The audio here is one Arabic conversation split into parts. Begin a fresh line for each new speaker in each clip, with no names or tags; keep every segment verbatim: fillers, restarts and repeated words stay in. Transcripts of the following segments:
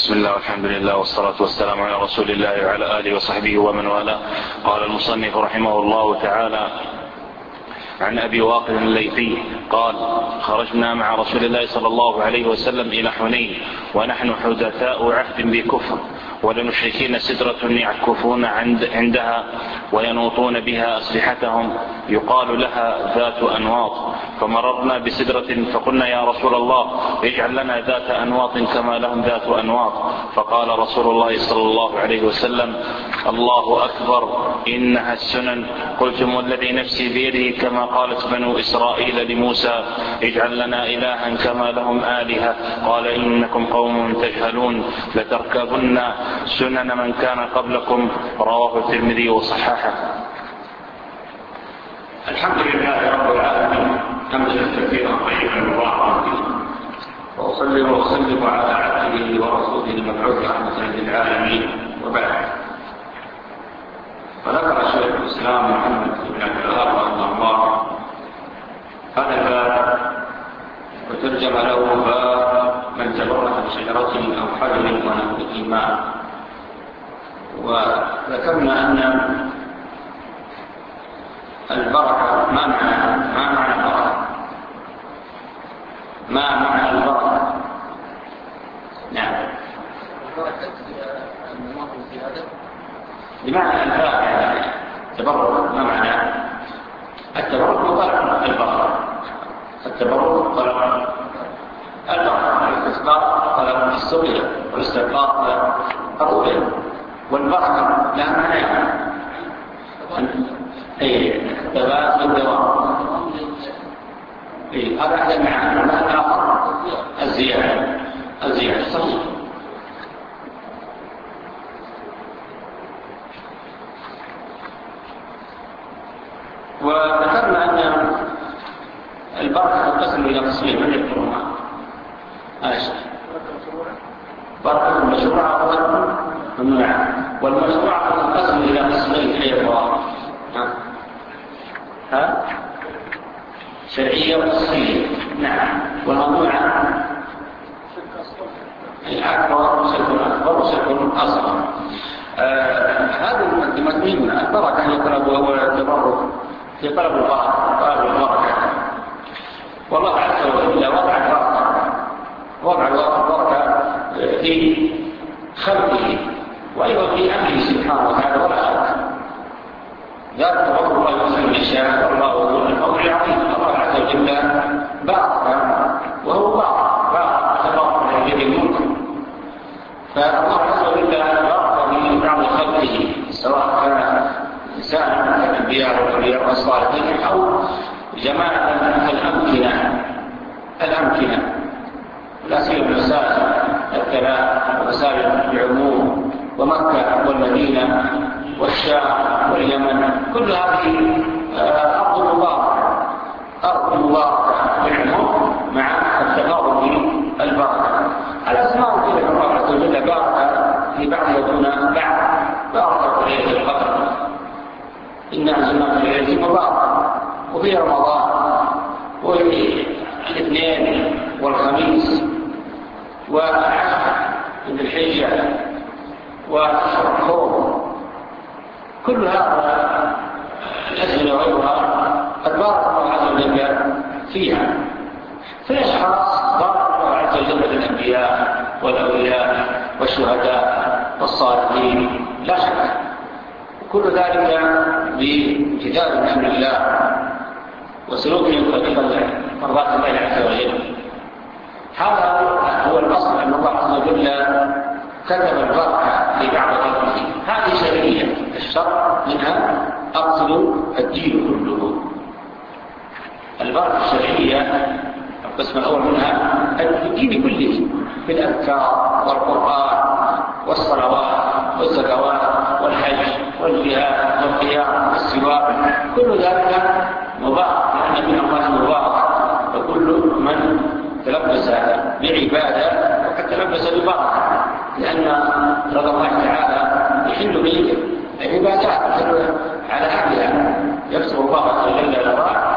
بسم الله والحمد لله والصلاة والسلام على رسول الله وعلى آله وصحبه ومن والاه. قال المصنف رحمه الله تعالى: عن أبي واقد الليثي قال: خرجنا مع رسول الله صلى الله عليه وسلم إلى حنين ونحن حدثاء عهد بكفر، وللمشركين سدرة يعكفون عند عندها وينوطون بها أسلحتهم يقال لها ذات أنواط، فمررنا بسدرة فقلنا: يا رسول الله اجعل لنا ذات أنواط كما لهم ذات أنواط. فقال رسول الله صلى الله عليه وسلم: الله أكبر، إنها السنن. قلتم والذي نفسي بيده كما قالت بنو إسرائيل لموسى: اجعل لنا إلها كما لهم آلهة. قال: إنكم قوم تجهلون، لتركبن سنن من كان قبلكم. رواه الترمذي وصححه.
الحمد لله رب العالمين حمدا كثيرا طيبا مباركا فيه، واصلي واسلم على عبده ورسوله المبعوث رحمة للعالمين، وبعد. فذكر شيخ الاسلام محمد بن عبد الوهاب رحمه الله هذا الباب وترجم له باب من تبرك بشجرة او حجر ونحوهما. وذكرنا ان البركة ما معنى ما معنى البركة ما معنى البركة نعم البركة النماء والزيادة بمعنى الفاء، يعني التبرك. ما معنى التبرك؟ طلب البركة. التبرك طلب البركة، الاستسقاء طلب السقيا، والاستسقاء طلب الرؤيا. والبركة لها معنى اي الثبات والدوام. اي هذا احد المعاني. المعنى الاخر الزياده. الزياده صحيح. وذكرنا ان البركه تنقسم الى قسمين. من يذكرها؟ ماشي. بركه مشروعه وبركه ممنوعه. والمشروعه تنقسم الى قسمين ايضا: ها شرعية وتصفية. نعم. والممنوعة الأكبر وشرك أكبر وشرك أصغر. هذه المقدمة مهمة. البركة هي طلب وهو التبرك في طلب البركة، طلب البركة. والله عز وجل وضع البركة وضع البركة في خلقه وأيضا في أمره سبحانه وتعالى ولا شك. ذات تبرك الله يوزن الإشاء والله هو الفضل العظيم. الله عز وجل بارك وهو بارك بارك تبارك من يد الملك. فالله عز وجل بارك من بعض خلقه، سواء كان إنسان كالأنبياء والأولياء والصالحين أو جماعة الأمكنة الأمكنة لا سيما المساجد الثلاث ومساجد العموم ومكة والمدينة والشام واليمن. كل هذه أرض مباركة أرض مباركة بالعموم مع التفاضل بالبركة. الأسماء كذلك الله عز وجل بارك في بعضها دون بعض. بارك في ليلة القدر، إنا أنزلناه في ليلة مباركة، وفي رمضان وفي الاثنين والخميس والعشر من الحجة وأشهر الحرم. كل هذا الأزمنة وغيرها قد بارك الله عز وجل فيها. في أشخاص بارك الله عز وجل بالأنبياء والأولياء والشهداء والصالحين لا شك. كل ذلك بامتثال من أمر الله وسلوكهم طريق مرضات الله عز وجل. هذا هو الأصل، أن الله عز وجل كتب البركة في بعض خلقه. هذه شرعية. الشرع منها أصل الدين كله. البركة الشرعية القسم الأول منها الدين كله، في الأذكار والقرآن والصلوات والزكوات والحج والجهاد والقيام والسواك. كل ذلك مبارك، لأن من الله مبارك. فكل من تلبس بعبادة وقد تلبس ببركة، لأن رضا الله تعالى يحل به العبادات على أهلها. يكتب الله عز وجل الرضا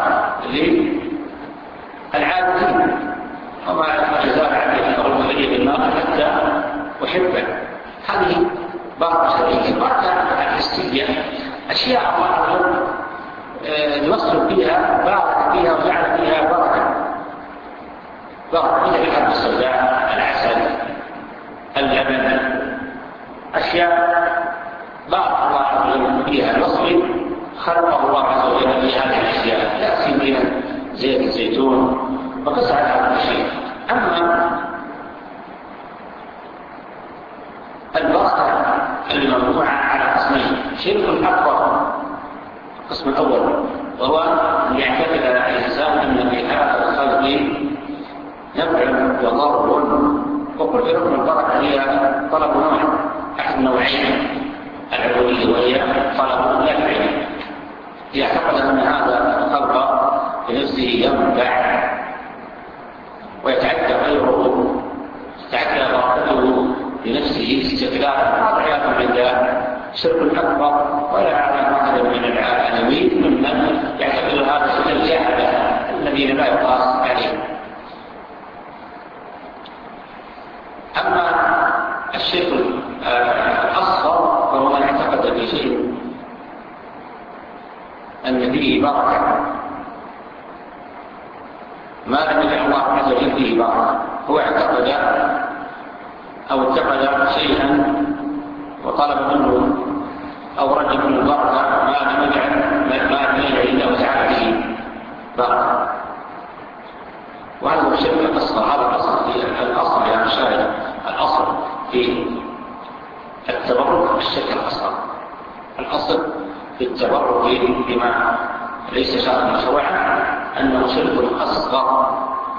للعابدين، وما جزاء العبد يحضر إليه بالنار حتى وحبا. هذه بركة شرعية. البركة الحسية أشياء الله يوصل فيها بارك فيها وجعل فيها بركة، بركة مثل الحب السوداء، العسل، اللبن، أشياء بارك الله عز وجل فيها، يوصل خلقه الله عز وجل في هذه الأشياء، لا سيما زيت الزيتون وقس على هذا الشيء. أما البركة الموضوعة على قسمين: شرك أكبر القسم الأول، وهو أن يعتقد الإنسان أن في هذا الخلق نفع وضر، وكل ركن البركة هي طلب نوع أحد نوعين العبودية، وهي طلب نفع. يعتقد أن هذا الخلق بنفسه ينفع ويتعدى غيره، يتعدى بركته بنفسه استقلالا. هذا عياذا بالله شرك أكبر، ولا أعلم أحدا من العالمين ممن يعتقد هذا من الجهلة الذين لا يقاس عليهم. أما الشرك الأصغر فهو من اعتقد في شيء أن فيه بركة ما لم يجعل الله عز وجل فيه بركة. هو اعتقد أو اتخذ شيئا وطلب منه أو رجل منه البركة ما لم يجعل ما لم يجعل الله تعالى فيه بركة، وهذا هو الشرك الأصغر. هذا الأصل في الأصل يا مشاهد، الأصل في التبرك الشرك الأصغر. الأصل في التبرك بما ليس شرعا مشروعا أنه شرك أصغر،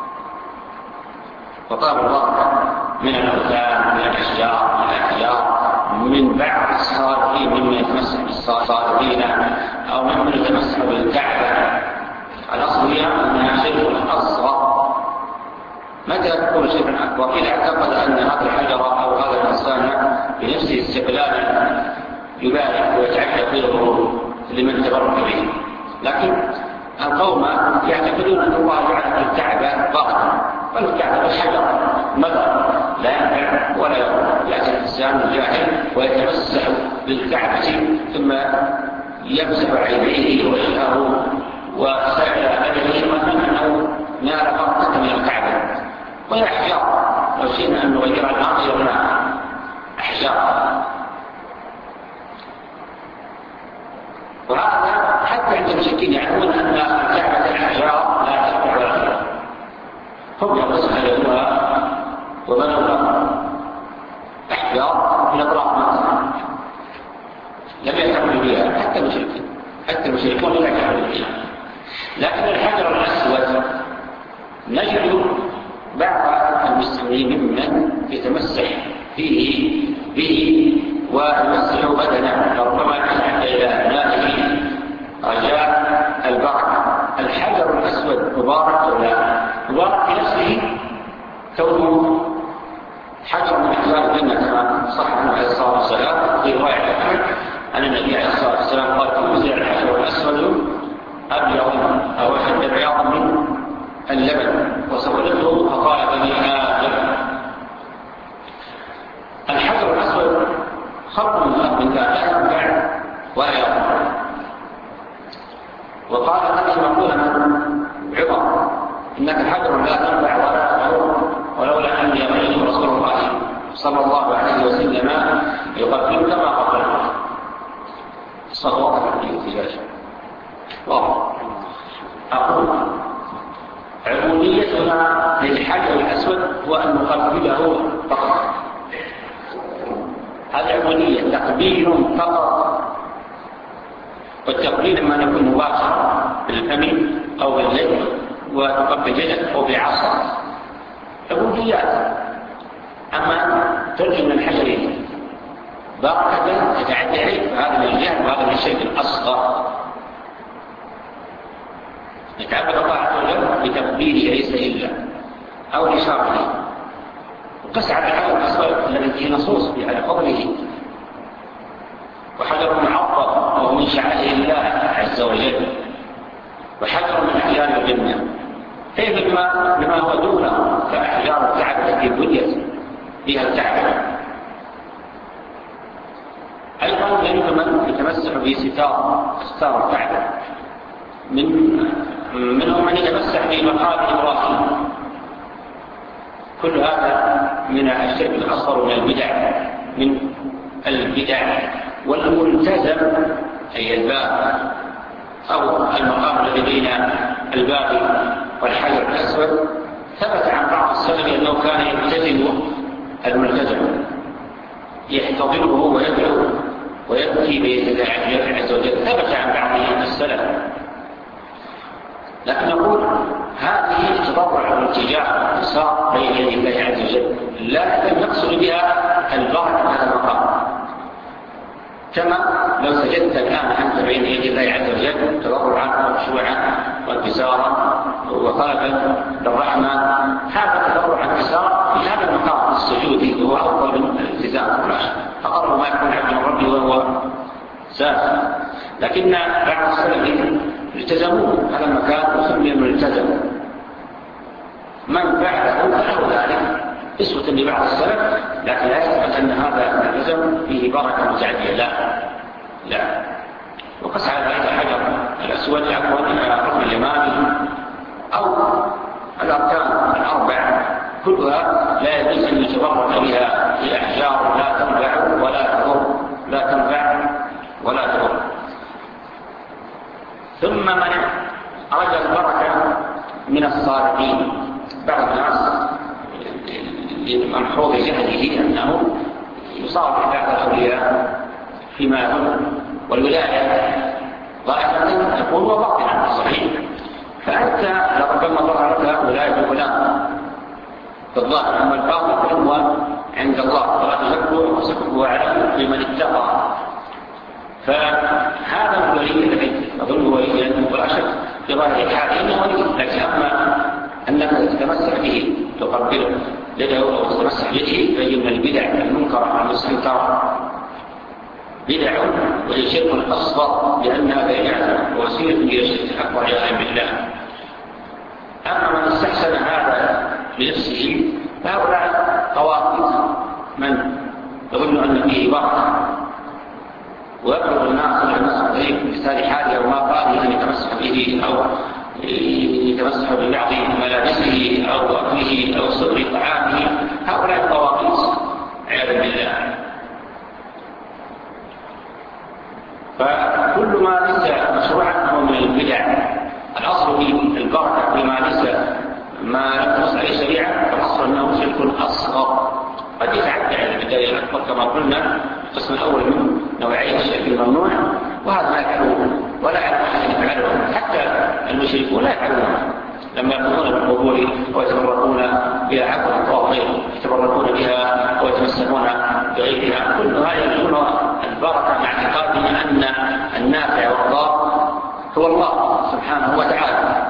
وطلب البركة من الأوثان، من الأشجار، من الأحجار، من بعض الصالحين ممن يتمسك بالصالحين أو ممن يتمسك بالكعبة. الأصل هي أنها شرك أصغر. متى تكون شركا أكبر؟ إذا اعتقد أن هذا الحجر أو هذا الإنسان بنفسه استقلالا يبارك ويتعدى غيره لمن تبرك به. لكن القوم يعتقدون أن الله جعل في الكعبة بركة، والكعبة الحجر مدر لا ينفع ولا يضر. يأتي الإنسان الجاهل ويتمسح بالكعبة ثم يمسح عينيه وجهه وسائر بدنه وأنه نال بركة من الكعبة. وهي أحجار، لو شئنا أن نغير الآن غيرناها أحجار. وهذا حتى عند المشركين يعلمون أن الكعبة الأحجار لا تنفع ولا تضر، هم يمسحونها وبنوها أحجار من أطراف مكة، لم يعتقدوا بها حتى المشركين، حتى المشركون لم يعتقدوا بها. لكن الحجر الأسود نجد بعض المسلمين ممن يتمسح فيه به ويمسح بدنه، ربما يحتاج إلى مائه رجاء البركة. الحجر الأسود مبارك ولا مبارك في نفسه، كونه حجر من أحجار الجنة كما صح عنه عليه الصلاة والسلام في رواية أحمد أن النبي عليه الصلاة والسلام قال: توزع الحجر الأسود أبيض أو أشد بياضا من اللبن وسولته فقال: بني آدم. الحجر الأسود خلق من خلق الله لا ينفع ولا يضر. وقال هذه مقولة عمر: إنك حجر لا تنفع ولا تضر، ولولا أني رأيت رسول الله صلى الله عليه وسلم يقبلك ما قبلك. صلوات عليه وسلم. واضح. أقول عبوديتنا للحجر الأسود هو أن نقبله فقط. هذه عبودية، تقبيل فقط. والتقبيل لما نكون مباشر بالفم أو باليد وتقبل جسد أو بعصا عبوديات. أما ترجم من الحجر بركة تتعدى عليه فهذا من الجهل وهذا من الشرك الأصغر. نتعبد الله عز وجل بتقبيله ليس إلا أو لشرطه. وقس على الحجر الأسود الذي فيه نصوص على فضله، وحجر معظم وهو من شعائر الله عز وجل، وحجر من أحجار الجنة. كيف بما, بما هو دونه كأحجار الكعبة التي بنيت فيها الكعبة رأيت من يتمسح بستار ستار الكعبة، من منهم من يتمسح بمقام إبراهيم. كل هذا من الشرك الأصغر، من البدع من البدع والملتزم أي الباب أو المقام الذي بين الباب والحجر الأسود ثبت عن بعض السلف أنه كان يلتزم الملتزم يحتضنه ويدعو ويبكي بإذن الله عز وجل، ثبت عن بعض السلف. لكن نقول هذه تضرع والالتجاء والانتصار بين يدي الله عز وجل، لا نقصد بها البركة في هذا المقام. كما لو سجدت الآن أنت بين يدي الله عز وجل تضرعا وخشوعا وانكسارا وطلبا للرحمة، هذا تضرع وانكسار في هذا المقام السجودي هو أفضل من الالتزام، أقرب ما يكون عبد من ربه وهو ساجد. لكن بعض السلف التزموا هذا المكان وسمي الملتزم، من فعله فله ذلك اسوة لبعض السلف، لكن لا يثبت أن هذا الملتزم فيه بركة متعدية، لا لا. وقس على ذلك الحجر الأسود عفوا الركن اليماني أو الأركان الأربع كلها لا يجوز أن يتبرك بها في أحجار لا تنفع ولا تضر، لا تنفع ولا تضر. ثم من أراد البركة من الصالحين، بعض الناس لمنحوظ جهله أنه يصالح بعض الأولياء فيما يظن، والولاية ظاهرة تكون وباطنة صحيح، فأنت لربما ظهر لك ولاية فلان في الظاهر، أما الباطن هو عند الله، ولا تزكوا أنفسكم هو أعلم بمن اتقى. فهذا الولي الذي أظن وليا ولا شك في ظاهر الحال إنه ولي، لكن أما أنك تتمسح به تقبله يده أو تتمسح بيده فهي من البدع المنكرة المستنكرة، بدع وهي شرك أصغر لأنها بينات ووسيلة إلى الشرك الأكبر عياذا بالله. أما من استحسن هذا لنفسه فهؤلاء طواغيت من يظن أن فيه بركة ويبلغ الناس الناس غير مثال حاله او ما قاله ان يتمسح به او يتمسح ببعض ملابسه او اكله او سر طعامه، هؤلاء الطواغيت عياذا بالله. فكل ما ليس مشروعا هو من البدع. الاصل في البركه فيما ليس ما لم تنص عليه الشريعه، فالاصل انه شرك اصغر قد يتعدى على البدايه الاكبر كما قلنا القسم الاول من نوعي الشرك الممنوع، وهذا ما يفعله ولا يعلم احد يفعله، حتى المشركون لا يفعلونه لما يقومون بالقبور ويتبركون بها عفوا الله غيره، يتبركون بها ويتمسكون بغيرها، كل هذا يكون البركه مع اعتقادهم ان النافع والضار هو الله سبحانه وتعالى.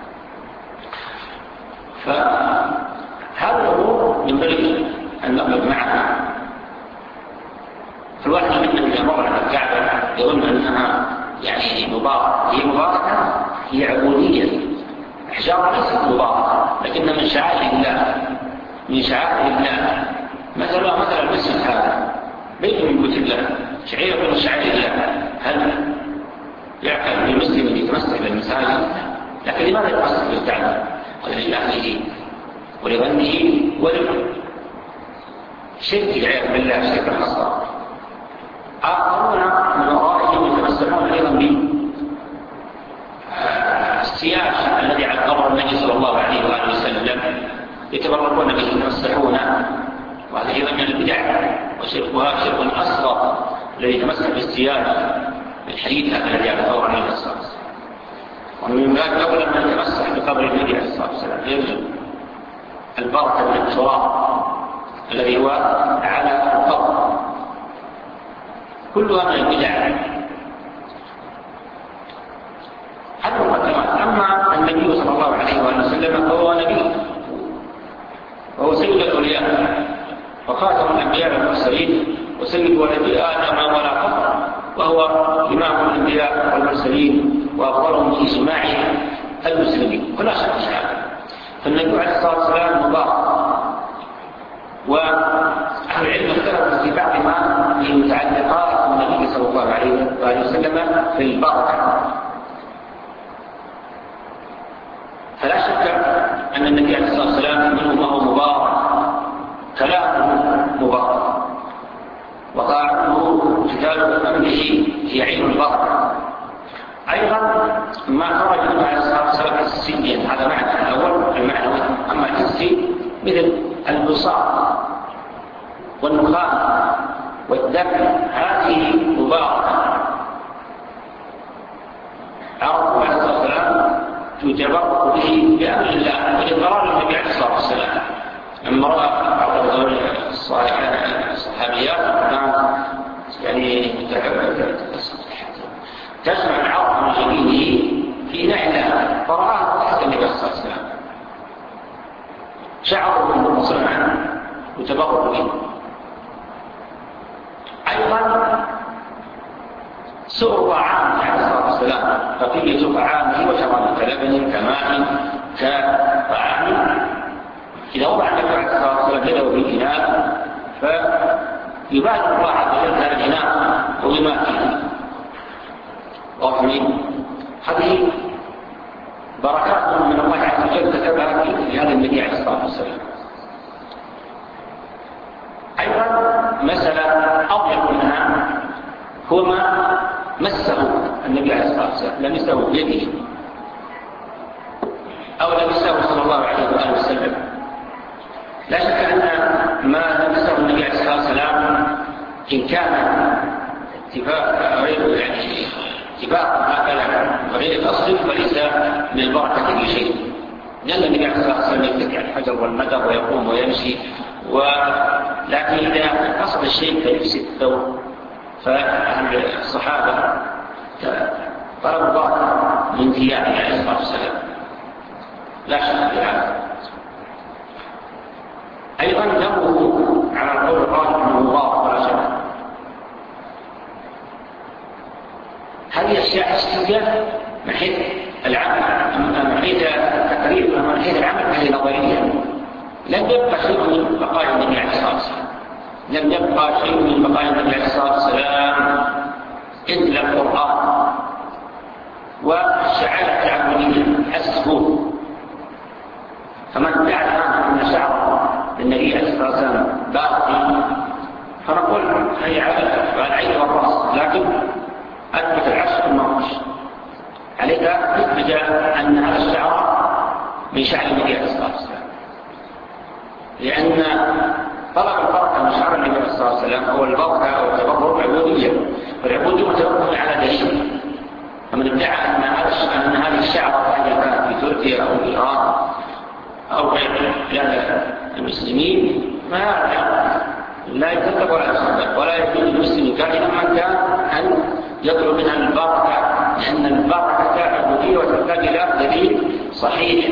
فهذا الامور ينبغي ان نقف معها. فالواحد منا اذا مر على الكعبه يظن انها يعني مباركه، هي مباركه، هي عبوديه، احجار ليست مباركه لكنها من شعائر الله، من شعائر الله. مثلا مثلا المسجد هذا بيت من بيوت الله، شعيره من شعائر الله، هل يعقل للمسلم ان يتمسك بالمساجد؟ لكن لماذا يتمسك بالكعبه؟ قال لأهله ولظنه ولم شرك العياذ بالله، شرك الحصر. آخرون من ورائهم يتمسكون أيضا بالسياج الذي على قبر النبي صلى الله عليه وآله وسلم، يتبركون به يتمسحون، وهذا أيضا من البدع وشركها شرك أصغر الذي يتمسك بالسياج الحديث هذا الذي على قبر النبي صلى الله عليه وسلم. ومن باب أولى من يتمسح بقبر النبي عليه الصلاة والسلام يرجو البركة من التراب الذي هو على القبر، كلها من البدع. هذا مقدمات. أما النبي صلى الله عليه وآله وسلم فهو نبي وهو سيد الأولياء وخاتم الأنبياء والمرسلين وسيد ولد آدم ولا فخر، وهو إمام الأنبياء والمرسلين وأفضلهم في إجماع المسلمين ولا شك في هذا. فالنبي عليه الصلاة والسلام مبارك، وأهل العلم اختلفوا في بعض ما في متعلقات النبي صلى الله في البركة. فلا شك أن النبي عليه الصلاة والسلام منه ما هو مبارك، كلامه مبارك، وقاله كتاب أمره في علم البركة. أيضا ما خرج منه عليه الصلاة والسلام حسيا، هذا معنى الأول المعنوي. أما الحسي مثل البصار والنخام والدم، هذه مباركة. عرفوا عليه الصلاة والسلام يتبرك به بأمر الله وإقرار النبي عليه الصلاة والسلام. لما رأى بعض الصحابيات كان يعني تسمع العرض من جبينه في نعلة، فرآه تحت النبي عليه الصلاة والسلام، شعروا بالمتصل عنه وتبرك به. أيضا سؤر طعامه عليه الصلاة والسلام، بقية طعامه وشرابه كلبن كماء كطعام، إذا وضع النبي عليه الصلاة والسلام يده في الإناء فيبادر الله عز وجل هذا الإناء وبما فيه. وفي هذه بركات من الله عز وجل كتبها في هذا النبي عليه الصلاة والسلام. أيضا مسألة أضيق منها هو ما مسه النبي عليه الصلاة والسلام، لمسه بيده أو لمسه صلى الله عليه وآله وسلم. لا شك أن ما لمسه النبي عليه الصلاة والسلام إن كان اتفاق غير يعني اتفاق هكذا غير الأصل فليس من البركة في شيء، لأن النبي عليه الصلاة والسلام يتكئ على الحجر والمدر ويقوم ويمشي، ولكن إذا قصد الشيء كلبس الثوب فالصحابة طلبوا بركة من ثيابه عليه الصلاة والسلام، لا شك في هذا. أيضا له على قول الراجح من الله ولا شك. هذه أشياء حسية من حيث العمل، من حيث التقرير، من حيث العمل فهي نظرية. لم يبقى شيء من بقايا النبي عليه الصلاة والسلام، لم يبقى شيء من بقايا النبي عليه الصلاة والسلام إلا القرآن والشعائر التعبدية السهول. فمن ادعى الآن أن شعر النبي عليه الصلاة والسلام باقي فنقول هي على العين والرأس، لكن أثبت العشر المرش عليك تثبت أن هذا الشعر من شعر النبي عليه الصلاة والسلام، لأن طلب البركة من شعر النبي عليه الصلاة والسلام هو البركة أو التبرك عبودية، والعبودية متوقف على دليل. فمن ادعى أن هذا أن هذه الشعر كانت في تركيا أو إيران أو غير بلاد المسلمين ما لا يكذب ولا يصدق، ولا يجوز للمسلم كائنا من كان أن يطلب منها البركة، لأن البركة عبودية وتحتاج إلى دليل صحيح.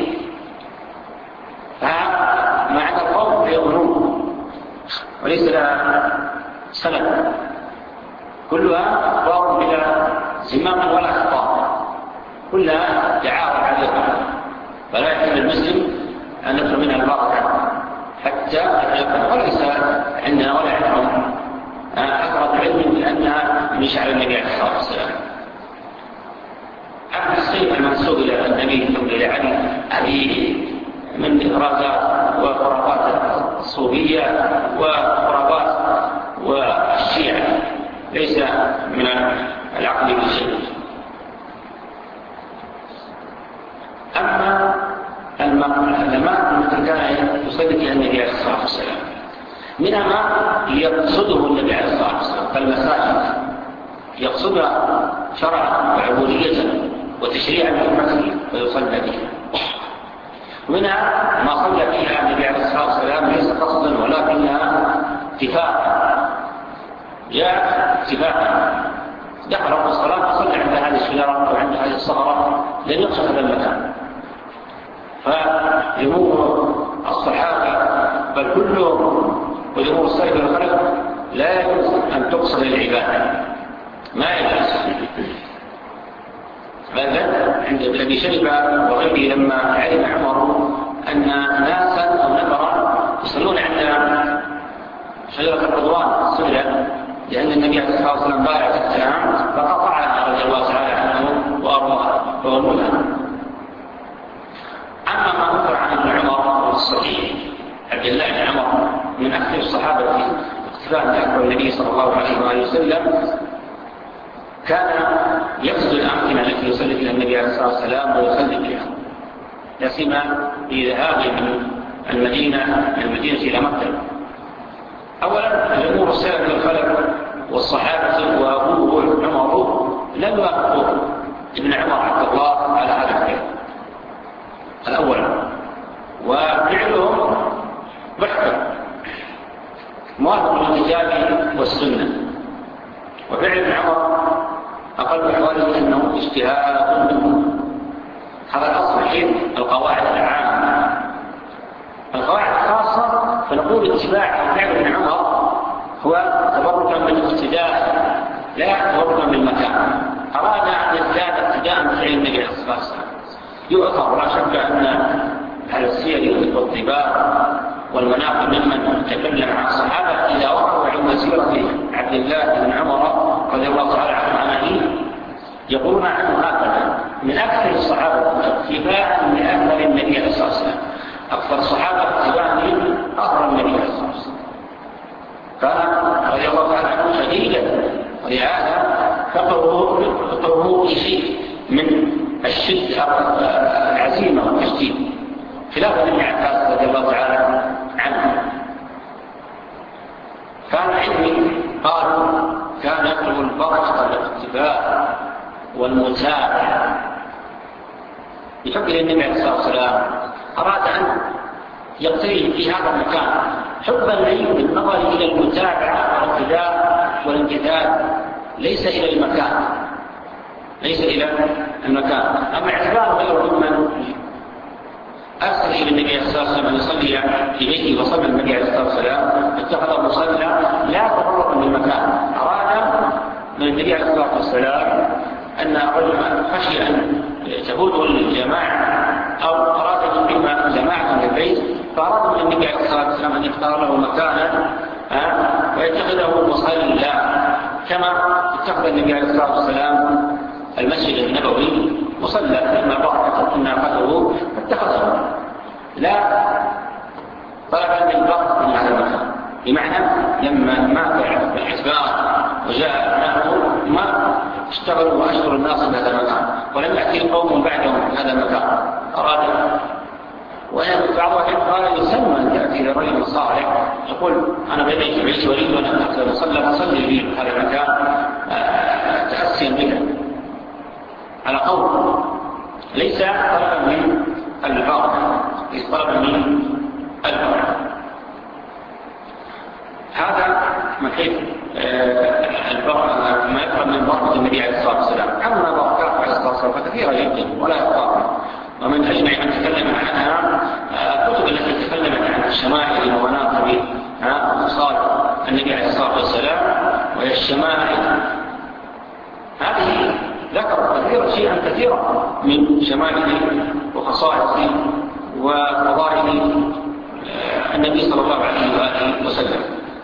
فمعنى القول هي ظنون وليس لها سند، كلها أخبار بلا زمام ولا أخبار، كلها دعاوى عليها، فلا يحل المسلم أن يطلب منها البركة حتى أتيقن، وليس عندنا ولا عندهم أقرب علم لأنها من شعر النبي عليه الصلاة والسلام. أما السيف المنسوب إلى النبي ثم إلى علي هذه من إخراجات وخرافات الصوفية وخرافات والشيعة، ليس من العقل بشيء. أما الأماكن التي كان يصدق فيها النبي عليه الصلاة والسلام منها ما يقصده النبي عليه الصلاة والسلام كالمساجد، يقصدها شرعا وعبودية وتشريعا لأمته ويصلى بها. ومنها ما صلى فيها النبي عليه الصلاة والسلام ليس قصدا ولكنها اتفاقا، جاء اتفاقا، دخل رب الصلاة وصلى عند هذه الشجرة أو عند هذه الصخرة لن يقصد هذا المكان. فجمهور الصحابة بل كلهم وجمهور السلف والخلف لا يجوز أن تقصد العبادة، ما يجوز. هذا عند ابي شيبة وغيره لما علم عمر أن ناسا أو نفرا يصلون عند شجرة الرضوان السدرة لأن النبي عليه الصلاة والسلام بايع السلام فقطعها رضي الله تعالى عنه وأرضاه وولها. أما ما ذكر عن ابن عمر الصحيح عبد الله بن عمر من أكثر الصحابة اقتفاء بأكبر النبي صلى الله عليه وآله وسلم، كان يقصد الأمكنة التي يصلي فيها النبي عليه الصلاة والسلام ويصلي فيها، لا سيما في ذهابه من المدينة من المدينة إلى مكة. أولا الأمور السلف والخلف والصحابة وأبوه عمر لم يوافقوا ابن عمر عبد الله على هذا الفعل الأول، وفعلهم محكم موافق للكتاب والسنة، وفعل ابن عمر أقل حوالي أنه اجتهاد منه. هذا الأصل حين القواعد العامة. القواعد الخاصة فنقول اتباع فعل ابن عمر هو تبركا بالاقتداء لا تبركا بالمكان. أراد أن يزداد اقتداء بفعل النبي عليه الصلاة والسلام يؤثر، لا شك أن أهل السير والطباع والمناقب ممن تكلم عن الصحابة إذا وقعوا عن سيرة عبد الله بن عمر رضي الله تعالى عنه يقولون عنه هكذا: من أكثر الصحابة اتباعا لأثر النبي عليه الصلاة والسلام، أكثر الصحابة اتباعا لأثر النبي عليه الصلاة والسلام. كان رضي الله تعالى عنه شديدا، ولهذا فقره شيء من الشدة العزيمة والتشديد، خلاف ابن عباس رضي الله تعالى عنه. كان علمي قالوا كان يطلب البركة والاتباع والمتابعة بفضل النبي عليه الصلاة والسلام. أراد أن يقترب في هذا المكان حبا لي بالنظر إلى المتابعة والاتباع والامتثال، ليس إلى المكان ليس إلى المكان. أما اعتبار غير ممن أرسل إلى النبي عليه الصلاة والسلام أن يصلي في بيته وصلى النبي عليه الصلاة والسلام اتخذ مصلى لا تفرق من المكان. أراد من النبي عليه الصلاة والسلام أن رجل خشي أن تفوته الجماعة أو أراد أن يقيم جماعة من البيت، فأراد من النبي عليه الصلاة والسلام أن يختار له مكانا ويتخذه مصلى، كما اتخذ النبي عليه الصلاة والسلام المسجد النبوي مصلى لما ضاعت ناقته فاتخذه، لا طلبا للبقاء من هذا المكان. بمعنى لما مات الحسبان وجاء أبناؤه ما اشتغلوا وأشغلوا الناس في هذا المكان، ولم يأتي قوم بعدهم في هذا المكان. أراد وبعض الأحيان قال يسمى أن تأتي لرجل صالح يقول أنا بنيت بعيش وليد وأنا أتخذ مصلى فصلي لي في هذا المكان تأسيا بك على قول ليس طلبا من البركة، ليس طلبا من البركة. هذا من حيث البركة ما يقرب من بركة النبي عليه الصلاة والسلام. أما بركات عليه الصلاة والسلام فكثيرة جدا ولا يقرأ، ومن أجمع من تكلم عنها كتب التي تكلمت عن الشمائل ومناقب وخصال النبي عليه الصلاة والسلام، وهي الشمائل هذه ذكر كثيرا شيئا كثيرا من شمائل وخصائص وفضائل النبي صلى الله عليه وآله وسلم.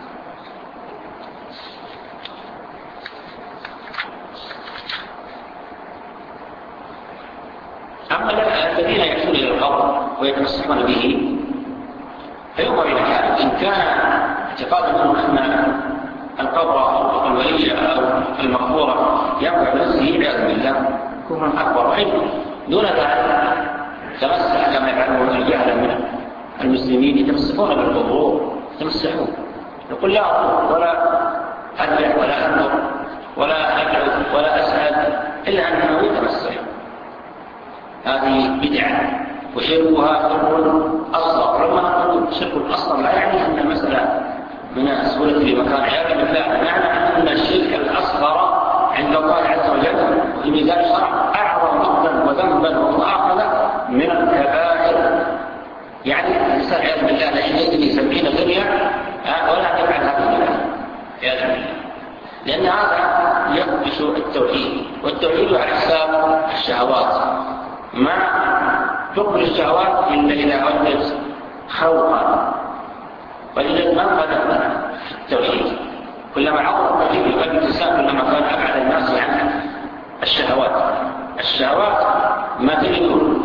أما الذين يأتون إلى القبر ويتمسكون به فيؤمر إلى ذلك. إن كان اعتقاد منهم أن القبر أو الولي أو المقبورة ينفع نفسه عياذا بالله كفر أكبر، أيضا دون ذلك تمسح كما يفعلون الجهل من المسلمين يتمسكون بالقبور، يتمسحون يقول لا أقول ولا أرجع ولا أنظر ولا أدعو ولا أسأل إلا أنه يتمسح. هذه بدعة وشركها شرك أصغر. لما نقول شرك أصغر لا يعني أن المسألة من السهولة في مكان عياذا بالله، معنى أن الشرك الأصغر عند الله عز وجل في ميزان الشرع أعظم مقتا وذنبا ومؤاخذة من الكبائر. يعني الإنسان عياذا بالله لا يجري سبعين دنيا ولا يفعل هذه البدعة عياذا بالله، لأن هذا يخدش التوحيد، والتوحيد على حساب الشهوات. ما تقبل الشهوات إلا إذا وجدت خوفا، وجدت منفذا في التوحيد. كلما عظم التوحيد في قلب الإنسان كلما كان أبعد الناس عن الشهوات. الشهوات ما تجد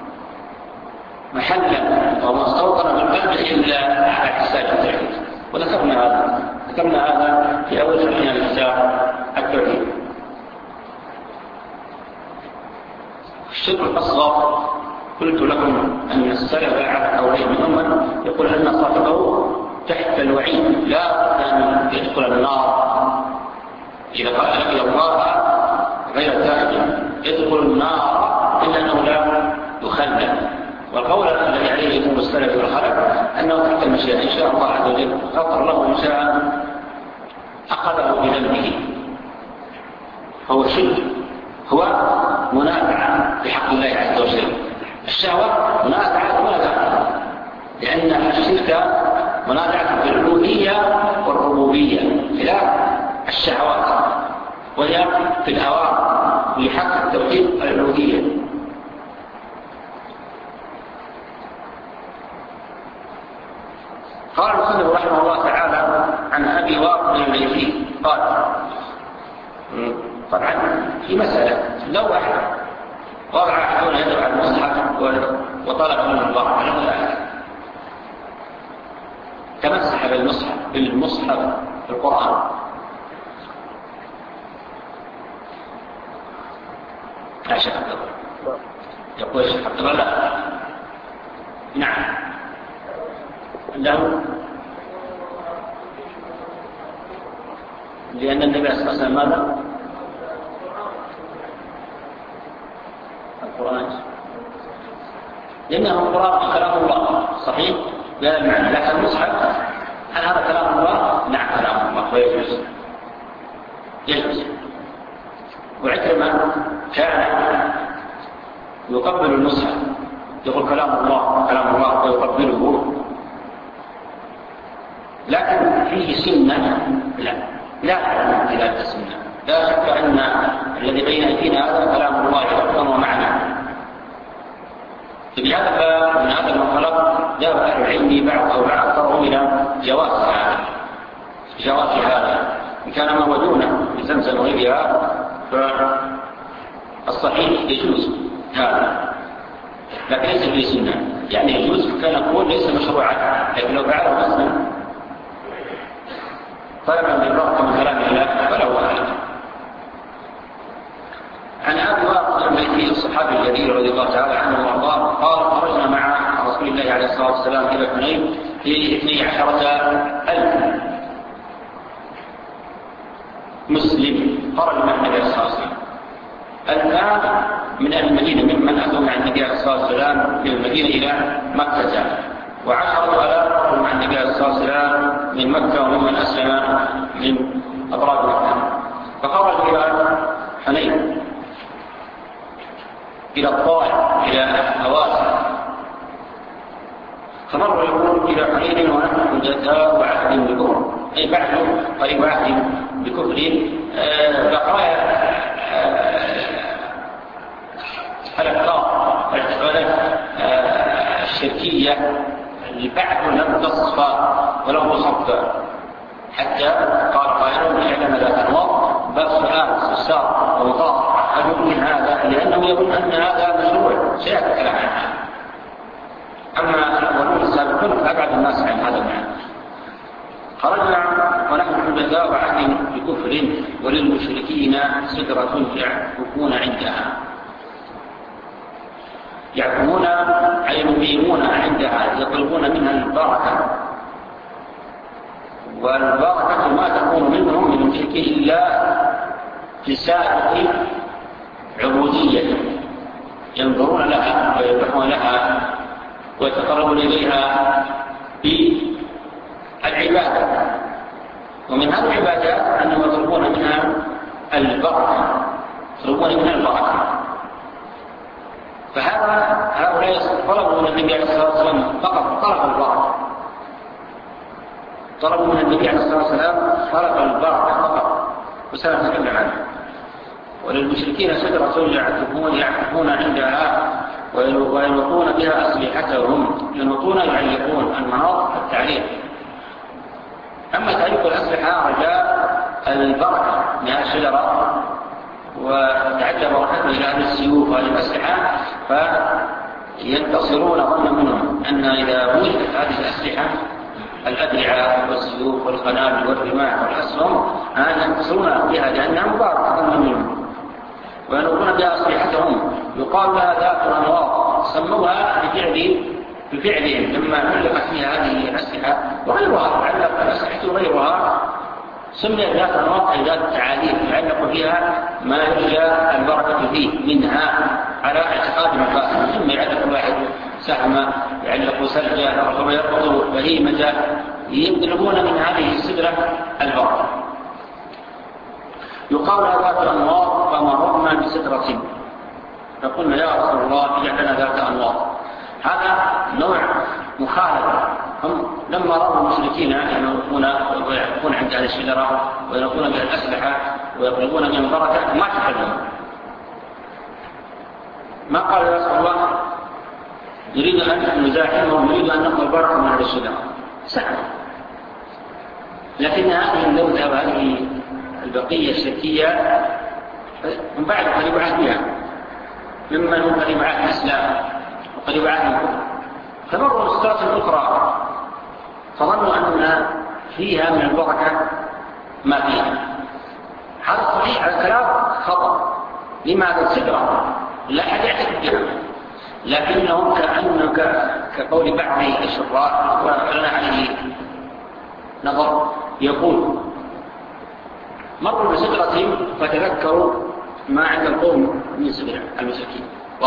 محلا ومستوطنا بالقلب إلا على حساب التوحيد، وذكرنا هذا ذكرنا هذا في أول شرحنا لكتاب التوحيد. الشرك الأصغر قلت لكم أن السلف على قولين، منهم يقول أن صاحبه تحت الوعيد لا أن يدخل النار إذا قال لك الله غير تائب يدخل النار إلا أنه لا يخلد. والقول الذي عليه جمهور السلف والخلف أنه تحت المشيئة، إن شاء الله عز وجل غفر له إن شاء أخذه بذنبه. هو شرك، هو منازعة بحق الله عز وجل. الشهوة منازعة منازعة لأن الشرك منازعة في الألوهية والربوبية خلاف الشهوات، وهي في الهوى لحق التوحيد الألوهية. قال المصنف رحمه الله تعالى عن أبي واقد الليثي قال طبعا في مسألة لو واحد وضع أحدنا يده على المصحف وطلب منه البركة له ذلك، تمسح بالمصحف بالمصحف في القرآن لا شك يقول الشيخ عبد الله لا نعم له، لأن النبي صلى الله عليه وسلم ماذا؟ القرآن، لأنه القرآن كلام الله صحيح لا المعنى، لكن المصحف هل هذا كلام الله؟ نعم كلام الله ويجوز يجوز. وعكرمة كان يقبل المصحف يقول كلام الله كلام الله ويقبله، لكن فيه سنة لا لا أعلم خلال السنة. لا شك أن الذي بين أيدينا هذا كلام الله لفظا ومعنى. بهذا من هذا المنطلق ذهب أهل العلم بعض أو بعض أكثرهم إلى جواز هذا جواز هذا إن كان ما وجدونه من زمزم وغيرها فالصحيح يجوز هذا، لكن ليس فيه سنة. يعني يجوز كان يقول ليس مشروعا، لكن لو فعله مسلم طلبا بالبركة من كلام الله فله أعلم. عن أبي واقد الليثي الصحابي الجليل رضي الله تعالى عنه وارضاه قال خرجنا مع رسول الله عليه الصلاة والسلام إلى حنين في اثني عشرة ألف مسلم خرج مع النبي صلى الله عليه وسلم. الآن من أهل المدينة ممن أتوا مع النبي عليه الصلاة والسلام من المدينة إلى مكة، وعشرة آلاف خرجوا مع النبي عليه الصلاة والسلام من مكة وممن أسلم من أطراف مكة. فخرجوا إلى حنين إلى الطائف إلى هوازن، فمروا يقول إلى حنين ونحن حدثاء عهد بكفر، أي بعد قريب عهد بكفر بقايا الأفكار والاعتقادات الشركية البعث لم تصفى ولم تصفى، حتى قال قائلون إعلام ذات الوقت باب سؤال استفسار ومطاف أجل من هذا لأنه يظن أن هذا مشروع سيأتي كلام عنه. أما الأولون السابقون فأبعد الناس عن هذا المعنى. خرجنا ونحن حدثاء عهد بكفر وللمشركين سدرة يعكفون عندها، يعكفون أي مقيمون عندها يطلبون منها البركة، والبركة ما تكون منهم من المشركين إلا في سائر عبودية ينظرون لها ويذبحون لها ويتقربون إليها بالعبادة. ومن هذه العبادات أنهم يطلبون منها البركة يطلبون منها البركة. فهذا هؤلاء طلبوا من النبي عليه الصلاة والسلام فقط طلب البركة، طلبوا من النبي عليه الصلاة والسلام طلب البركة فقط، وسنتكلم عنه. وللمشركين سدرة يعكفون يعكفون عندها وينوطون بها أسلحتهم، ينوطون يعلقون المناط التعليق. أما تعليق الأسلحة رجاء البركة من هذه الشجرة وتعدى بركته إلى هذه السيوف وهذه الأسلحة، فينتصرون ظنا منهم أن إذا وجدت هذه الأسلحة الأدرعة والسيوف والقنابل والرماح والأسهم ينتصرون بها لأنها مباركة ظنا منهم وينوبون بها أسلحتهم. يقال لها ذات الأنواط، سموها بفعل بفعلهم لما علقت فيها هذه الأسلحة وغيرها، علق الأسلحة وغيرها سميت ذات الأنواط أي ذات التعاليم، يعلق فيها ما يرجى البركة فيه منها على اعتقاد مفاسد. ثم يعلق الواحد سهمة، يعلق سلجة، ربما يربط بهيمة، يطلبون من هذه السدرة البركة. يقال لها ذات الأنواط، فمررنا بسدرة فقلنا يا رسول الله اجعل لنا ذات أنواط. هذا نوع مخالفة. هم لما رأوا المشركين ينوقون ويعرفون عند هذه الشجرة وينوقون بها الأسلحة ويطلبون من البركة ما تكلموا، ما قالوا يا رسول الله نريد أن نزاحمهم، نريد أن نأخذ البركة من هذه الشجرة. سهل، لكن هذه اللوثة وهذه البقية الشركية من بعد قريب عهد بها ممن هم قريب عهد الإسلام وقريب عهد الكفر، فمروا السدرة الأخرى فظنوا أن فيها من البركة ما فيها. هذا صحيح، هذا كلام خطأ. لماذا؟ السدرة لا أحد يعتقد بها، لكنهم كأنه كقول بعض الشراح ولنا عليه نظر يقول مروا بسدرة فتذكروا ما عند القوم من سدرة المساكين،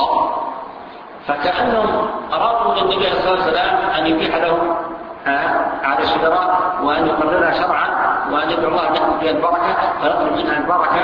فكأنهم أرادوا من النبي صلى الله عليه وسلم أن يبيح لهم على الشجرات وأن يقررها شرعا وأن يدعو الله أن يأخذ فيها البركة فيطلب منها البركة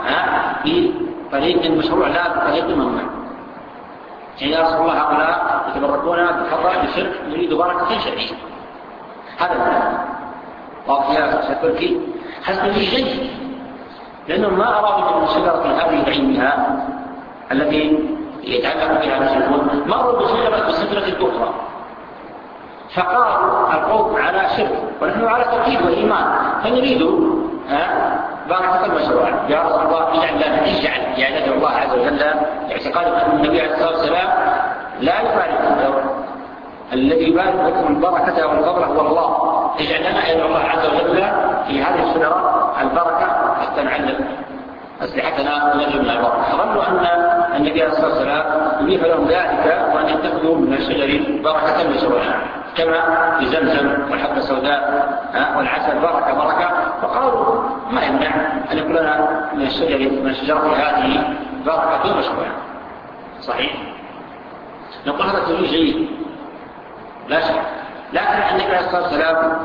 بطريق مشروع لا بطريق ممنوع. يا رسول الله هؤلاء يتبركون بخطأ بشرك يريد بركة شرعية. هذا واضح يا سيكون حسب لي جيد، لأنهم ما أرادوا من الشجرة هذه بعينها التي يتعلق بها المشركون، مروا بشجرة بسدرة أخرى فقالوا القوم على شرك ونحن على توحيد وإيمان فنريد بركة المشروع. يا رسول الله اجعل لنا اجعل يعني ندعو الله عز وجل اعتقاد أن النبي عليه الصلاة والسلام لا يبارك الدور، الذي يبارك لكم البركة والفضل هو الله. اجعل لنا يدعو الله عز وجل في هذه الشجرة البركة حتى نعلم أسلحتنا ونجد من البركة. فظنوا أن النبي عليه الصلاة والسلام يبيح لهم ذلك وأن يتخذوا من الشجر بركة مشروعة كما في زمزم والحبة السوداء والعسل بركة بركة، فقالوا ما يمنع أن يكون لنا من الشجر من الشجرة هذه بركة مشروعة. صحيح، نقول هذا تجريب جيد لا شك، لكن النبي عليه الصلاة والسلام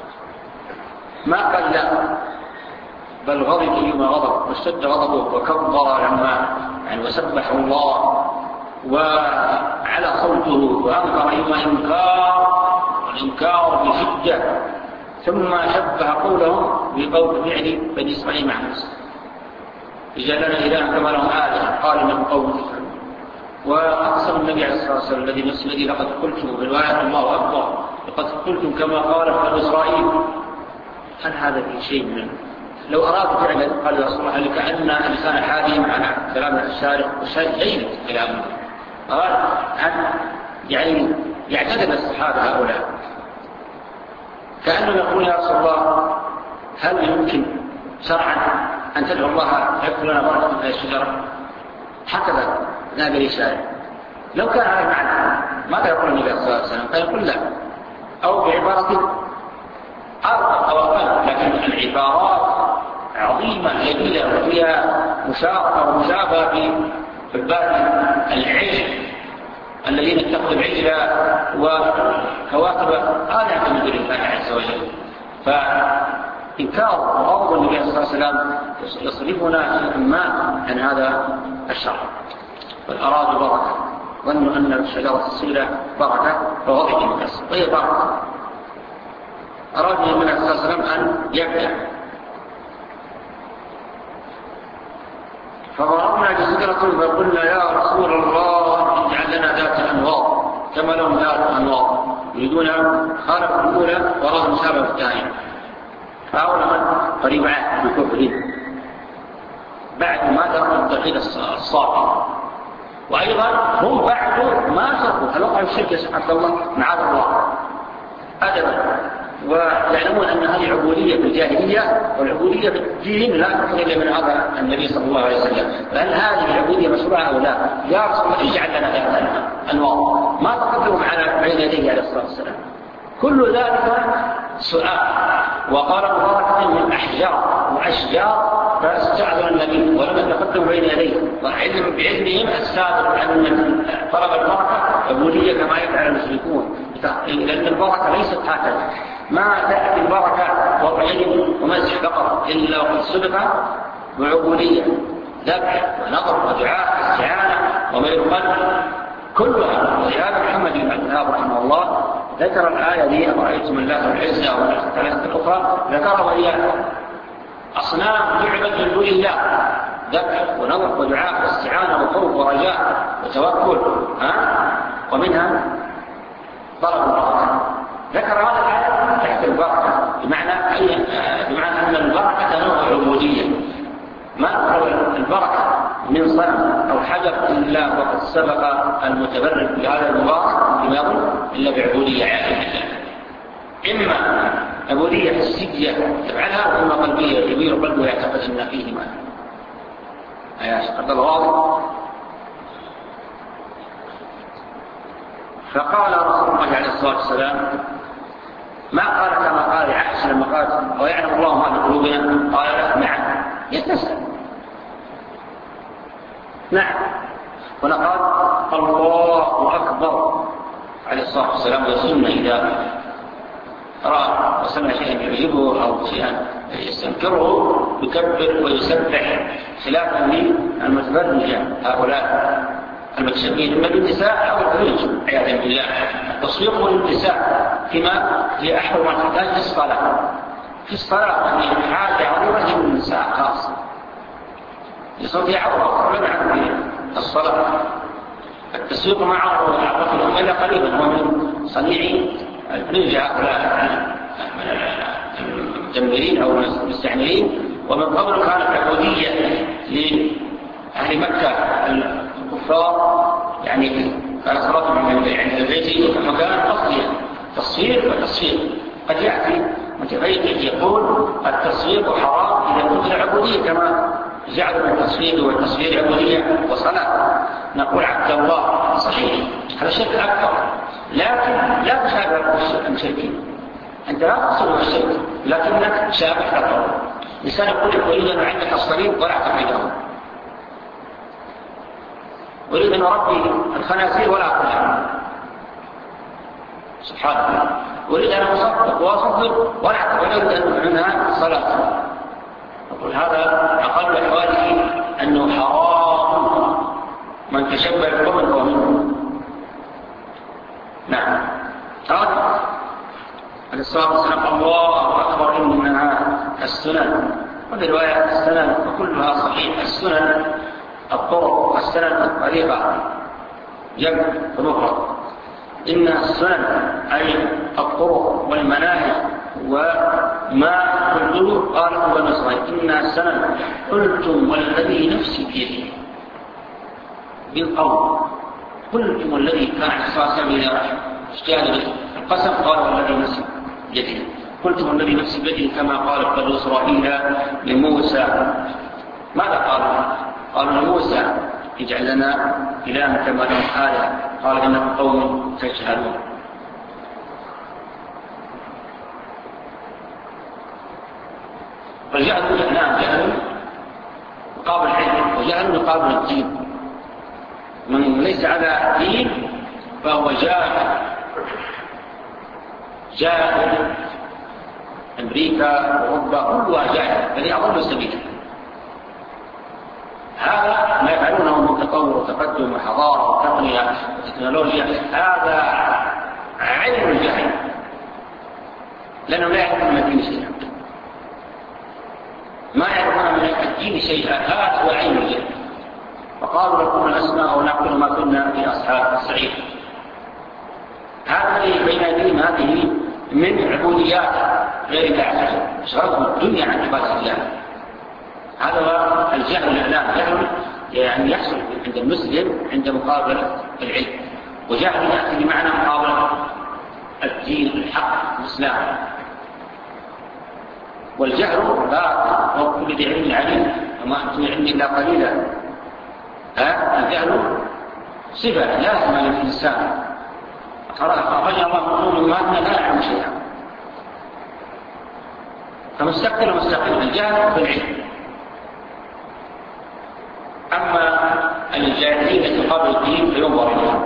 ما قال لا، بل غضب يوم غضب واشتد غضبه وكبر لما يعني وسبح الله وعلى صوته وأنكر يوم إنكار والإنكار بشدة، ثم شبه قولهم بقول فعل بني إسرائيل مع موسى إذا لنا إله كما لهم آلهة قال من قوم. وأقسم النبي عليه الصلاة والسلام الذي نفس الذي لقد قلتم بالواحد الله أكبر لقد قلتم كما قال بنو إسرائيل. هل هذا في شيء منه؟ لو أرادوا فعلا قال يا رسول الله لكأن لسان حالهم على كلام الشارع والشارع جيد كلامه، قال أن يعني يعتذر الصحابة هؤلاء كأنه يقول يا رسول الله هل يمكن شرعا أن تدعو الله يكفر لنا بركة من هذه الشجرة؟ هكذا نابل الشارع. لو كان هذا المعنى ماذا يقول النبي صلى الله عليه وسلم؟ فيقول لا، أو بعبارة أرقى أو أقل، لكن العبارات عظيمة جميلة وفيها مشاركة ومشابهة في الباب العجل الذين اتخذوا العجل وكواكب آلهة من دون الله عز وجل. فإنكار وغضب النبي صلى الله عليه وسلم يصرفنا ما عن هذا الشرع، والأرادوا بركة، ظنوا أن الشجرة السيلة بركة فغضب الناس وهي بركة. أراد النبي صلى الله عليه وسلم أن يبدأ فضربنا بسدرة فقلنا يا رسول الله اجعل لنا ذات أنواط كما لهم ذات أنواط، يريدون خالق الأولى ورغم مشابه الثانية. فأولا من قريب عهد بكفرهم بعد ما تركوا التوحيد الصافي، وأيضا هم بعد ما تركوا هل وقعوا الشرك سبحانه الله معاذ الله أدبا، ويعلمون أن هذه عبودية في الجاهلية، والعبودية في الدين لا تكون إلا من هذا النبي صلى الله عليه وسلم. فهل هذه العبودية مشروعة أو لا؟ يا رسول الله اجعل لنا ذلك أنواع ما تقدموا معنا بين يديه عليه الصلاة والسلام. كل ذلك سؤال. وقال مباركة من أحجار وأشجار فاستعذر النبي ولم يتقدم بين يديه، وعلم بعلمهم السابق أن طلب البركة عبودية كما يفعل المشركون، لأن البركة ليست هكذا، ما تأتي البركة وضع يد ومسح فقط إلا وقد سبق بعبودية، ذبح ونظر ودعاء استعانة وميل قلب كلها. ولهذا محمد بن عبد الوهاب رحمه الله ذكر الآية دي أرأيتم الله والعزة والثلاثة الأخرى ذكرها وهي أصنام تعبد من دون الله، ذبح ونظر ودعاء واستعانة وخوف ورجاء وتوكل، ها؟ ومنها طلب البركة. ذكر هذا الآية تحت البركة بمعنى أي بمعنى أن البركة نوع عبودية، ما نقول البركة من صنم أو حجر إلا وقد سبق المتبرك بهذا المبارك بما يظن إلا بعبودية عالية، إما عبودية حسية يفعلها وإما قلبية يبير قلبه يعتقد أن فيه ما قد الواضح. فقال رسول الله عليه الصلاة والسلام ما قال كما قال عائشة لما قالت ويعلم الله ما في قلوبنا، قال لا نعم يتسأل نعم. ونقال الله أكبر عليه الصلاة والسلام والسنة إذا رأى وسمع شيئا يعجبه أو شيئا يستنكره يكبر ويسبح، خلافا للمتبرج هؤلاء المتشبهين اما بالنساء او الخروج عياذا بالله. التصوير والنساء فيما هي احد ما تحتاج في الصلاه، في الصلاه يعني حاجه عظيمه للنساء خاصه لصوت عوره ومنع في الصلاه. التسويق مع عرفهم الا قريبا هو من صنيع الرجال هؤلاء المدمرين او المستعمرين، ومن قبل كانت عبوديه لاهل مكه الكفار، يعني كانت صلاتهم من البيت مكان أصلي تصوير وتصوير. قد يأتي متبين يقول التصوير حرام إذا كنت عبودية كما جعلوا من التصوير والتصوير عبودية وصلاة، نقول عبد الله صحيح هذا شرك أكبر، لكن لا تشابه المشركين. أنت لا تصل الشرك لكنك شابه تقوى. لسان يقول لك أريد أن أعلق الصليب ولا تعبده، أريد أن أربي الخنازير ولا أكلها، سبحان الله. أريد أن أصدق وأصدق ولا أريد أن منها صلاة. أقول هذا أقل أحواله أنه حرام، من تشبه بقوم فهو منه. نعم. قال عليه الصلاة والسلام الله أكبر إنها السنن، وفي رواية السنن وكلها صحيح. السنن الطرق، السنن الطريقة جمع مفرد. إن السنن أي الطرق والمناهج وما كله قال ابن إسرائيل إن السنن قلتم والذي نفسي بيده بالقول، قلتم الذي كان إحساسا بنا اجتهاد القسم قال والذي نفسي بيده، قلتم الذي نفسي بيده كما قال بنو إسرائيل لموسى. ماذا قال؟ قالوا لموسى اجعل لنا إلها كما لهم آلهة، قال إنكم قوم تجهلون. فالجهل نعم جهل مقابل العلم، وجهل مقابل الدين. من ليس على دين فهو جاهل. جاهل أمريكا وأوروبا كلها جاهل، الذي أضل سبيلا. هذا ما يفعلونه من تطور وتقدم وحضارة وتقنية وتكنولوجيا، هذا علم الجهل، لأنه لا يعرفون من الدين شيئا، ما يعرفون من الدين شيئا، هذا هو علم الجهل. فقالوا لو كنا نسمع أو نعقل ما كنا في أصحاب السعير. هذا بين أيديهم هذه من عبوديات غير الله، شغلهم الدنيا عن عبادة الله. هذا هو الجهل الإعلام، جهل يعني يحصل عند المسلم عند مقابلة العلم، وجهل يأتي بمعنى مقابلة الدين الحق الإسلام. والجهل باطل وكل ذي علم عليم وما أنتم عندي إلا قليلا. ها الجهل صفة لازمة للإنسان، أخرج الله قلوب ما لا يعلم شيئا، فمستقل ومستقل الجهل بالعلم. أما الجاهلية تقابل الدين فينظر إليها.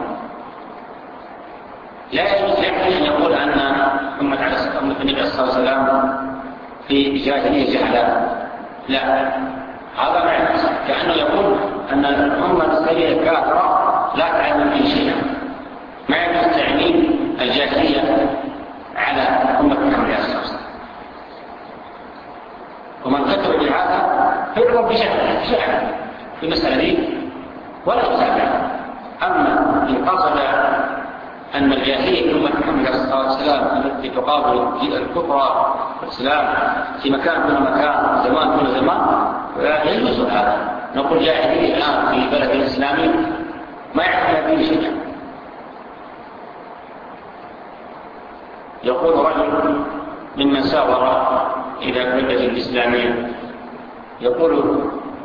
لا يجوز لأحد أن يقول أن أمة النبي صلى الله عليه وسلم في جاهلية جهلاء، لا، هذا ما يجوز. كأنه يقول أن الأمة الإسلامية كافرة لا تعلم في شيئا. ما يجوز تعميم الجاهلية على أمة محمد صلى الله عليه وسلم. ومن كتب بهذا فيعرف بجهل في المسألة دي ولا يتابع. أما إن قصد أن الجاهلية في أمة محمد صلى الله عليه وسلم التي تقابل الكفر والإسلام في مكان دون مكان زمان دون زمان يجوز هذا. نقول جاهلية الآن في بلد الإسلامي ما يعرف به شيئا. يقول رجل ممن سافر إلى بلدة الإسلامية يقول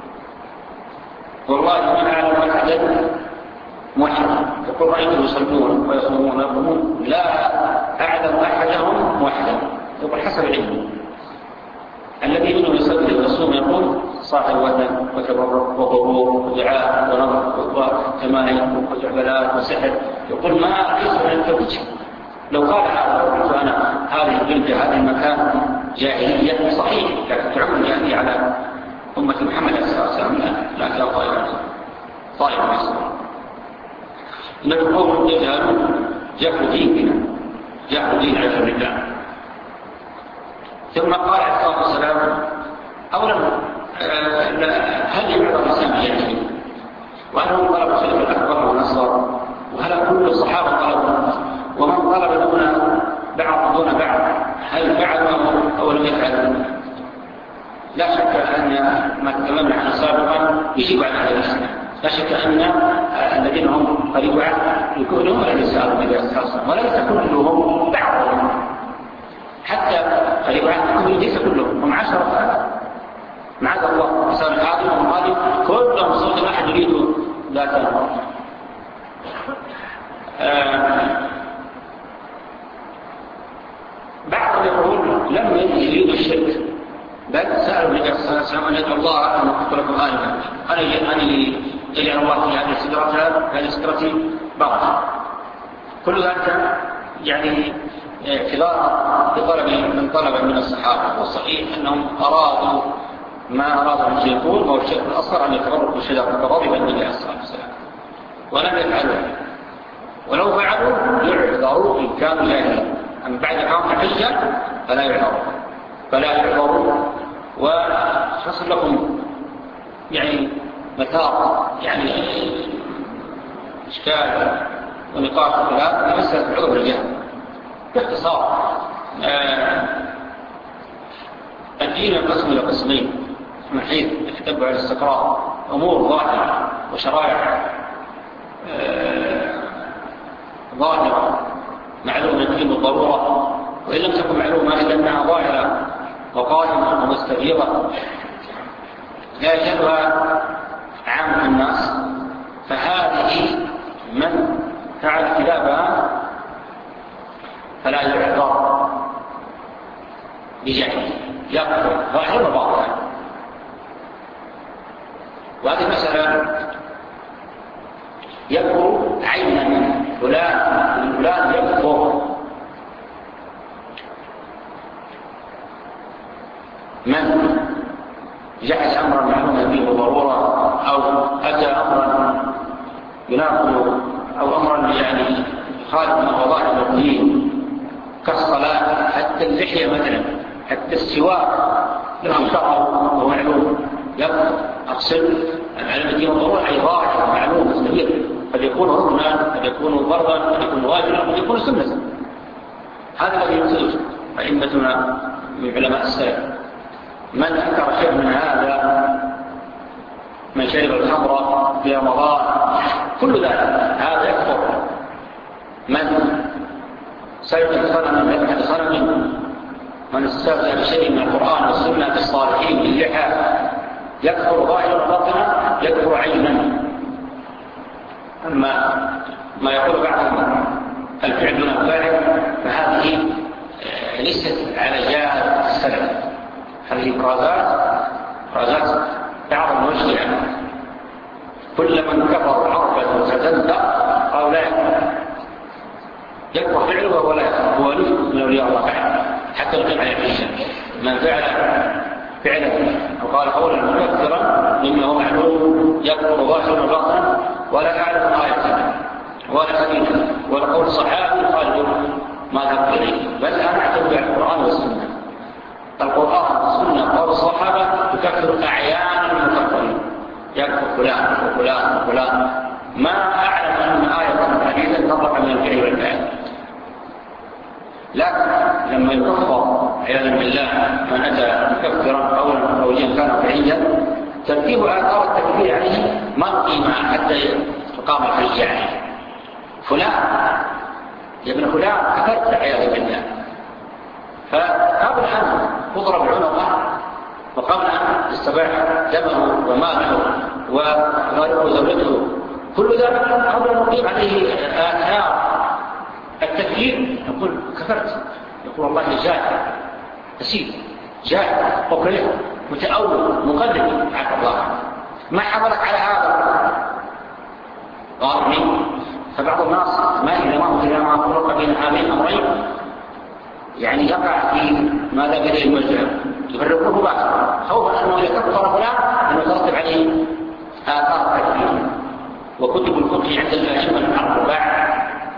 والله ما أعلم أحدا موحدا، يقول رأيته يصلون ويصومون ويقومون لا أعلم أحدهم موحدا. يقول حسب العلم الذي منه يصلي ويصوم يقول صاحب وثن وتبرك وغرور ودعاء ونظر وتمايل وجعبلات وسحر. يقول ما أقيس من التوجه. لو قال هذا قلت أنا هذه البلدة هذه المكان جاهلية صحيح، لكن تعم الجاهلية على أمة محمد صلى الله عليه وسلم لا، لا كان طائفة طائفة مصر. إنه قوم يجهلون جهل ديننا، جهل دين عز وجل. ثم قال عليه الصلاة والسلام أولا هل يعرض الإنسان بجهله؟ وهل هم طلبوا خليفة الأكبر والنصر؟ وهل كل الصحابة طلبوا؟ ومن طلب دون بعض دون بعض هل فعلوا أو لم يفعلوا؟ لا شك أن ما تكلمنا عنه سابقا يجيب على هذا الأسئلة. لا شك أن الذين هم قريب عنه يكونون الذين سألوا النبي صلى الله عليه وسلم، وليس كلهم بعضهم، حتى قريب عنه ليس كلهم، هم عشرة آلاف معاذ الله إنسان الحاضر والمقادم كلهم صوت أحد يريد ذات الأمر. بعضهم يقول لم يريدوا الشرك بل سألوا النبي صلى الله عليه وسلم أن يدعو الله أن أقول لكم آلهة أنا يجعل الله في هذه السدرة هذه السدرة بركة. كل ذلك يعني اعتبار بطلب من طلب من الصحابة. والصحيح أنهم أرادوا ما أرادوا أن يقول، وهو الشرك الأصغر أن يتقربوا بالشجرة كغضب النبي صلى الله عليه وسلم، ولم يفعلوا. ولو فعلوا يعذروا إن كانوا جاهلين، أما بعد كانوا حجة فلا يعذروا فلا يعذروا وحصل لكم يعني مثار يعني إشكال ونقاش خلاف في مسألة عذر الجهل. باختصار آه الدين ينقسم إلى قسمين من حيث التتبع الاستقراء، أمور ظاهرة وشرائع آه ظاهرة معلومة الدين بالضرورة، وإن لم تكن معلومة إلا أنها ظاهرة وقائمة ومستفيضة لا يجدها عامة الناس، فهذه من فعل خلافها فلا يعذر بجهل، يكفر ظاهر وباطن. وهذه المسألة يكفر عينا فلان فلان يكفر من جعل أمرا معلوما به بالضرورة أو أتى أمرا يناقض أو أمرا يعني خالف من وظائف الدين كالصلاة، حتى اللحية مثلا، حتى السواك له شرع وهو معلوم يكفر. أقصد العلم الدين والضرورة أي ظاهر معلوم مستمر، قد يكون ركنا قد يكون فرضا قد يكون واجبا قد يكون سنة. هذا الذي يقصده أئمتنا من علماء السلف من أنكر شيء من هذا، من شرب الخمر في رمضان، كل ذلك هذا يكفر. من سجد صنم يذبح صنم، من استهزأ بشيء من القرآن والسنة في الصالحين باللحى، يكفر ظاهرا وباطنا، يكفر عينا. أما ما يقول بعضهم الفعل دون الفاعل فهذه ليست على جاهل السلف، هذه فرازات فرازات بعض المرجئة. كل من كفر عرفة وتزندق أو لا يكفر فعله وهو لا يكفر، هو ولي من أولياء الله بعد حتى يقيم عليه الحجة. من فعل فعلا أو قال قولا مكفرا مما هو معلوم يكفر ظاهرا وباطنا ولا يعلم آية ولا سبيلا ولا قول صحابي قال ما ذهب إليه، بل أنا أعتمد على القرآن والسنة. القرآن والسنة قول الصحابة تكفر أعيانا المكفرين، يكفر فلان وفلان وفلان، ما أعلم أن آية حديثة تطلق من الفعل والفعل. لكن لما يكفر عياذا بالله من أتى مكفرا قولا قوليا كان فعليا، ترتيب آثار التكفير عليه ما قيمة حتى تقام الحجة عليه. فلان يا ابن فلان كفرت عياذا بالله، فقبل أن تضرب عنقه وقبل أن تستباح دمه وماله وغيره زوجته، كل ذلك قبل أن نقيم عليه آثار التكفير يقول كفرت، يقول والله جاهل أسيد جاهل وكريه متأول مقلد عفى الله، ما حملك على هذا؟ ظالمين. فبعض الناس ما إذا ما هو إذا ما فرق بين هذين الأمرين يعني يقع في ماذا بين المجهر يفرقه بعض خوفا أنه إذا كفر فلان أنه ترتب عليه آثار التكفير. وكتب الفقه عند الأئمة الأربعة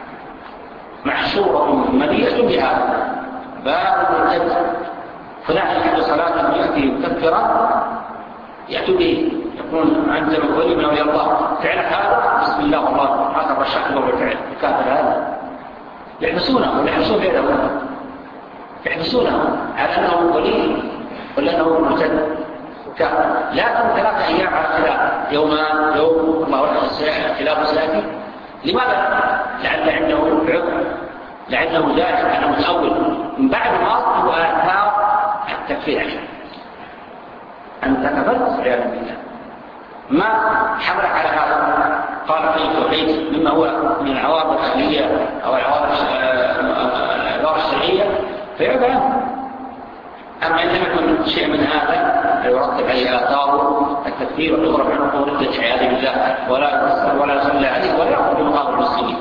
محشورة مليئة بهذا. باب المرتد فلان يحب صلاة يأتي مكفرا يأتي به يقول أنت ولي من أولياء الله، فعلك هذا بسم الله والله هذا الرشاق له بالفعل الكافر هذا، يحبسونه ويحبسون بيده، يحبسونه على أنه ولي ولا أنه مرتد كافر. لكن ثلاثة أيام على خلاف، يومان يوم الله وحده خلاف سيأتي. لماذا؟ لعل عنده عذر، لأنه داخل أنه متأول من بعد ما أصبح آثار التكفير. أنت كفرت عياذا بالله، ما حملك على هذا؟ قال في التوحيد مما هو من العوارض الشرعية أو العوارض الشرعية فيعبى. أما إن لم يكن شيء من هذا يرتب عليه آثار التكفير ويضرب عنه ردة عياذا بالله، ولا يرسل ولا يصلى عليه ولا يأخذ بمقابل المسلمين.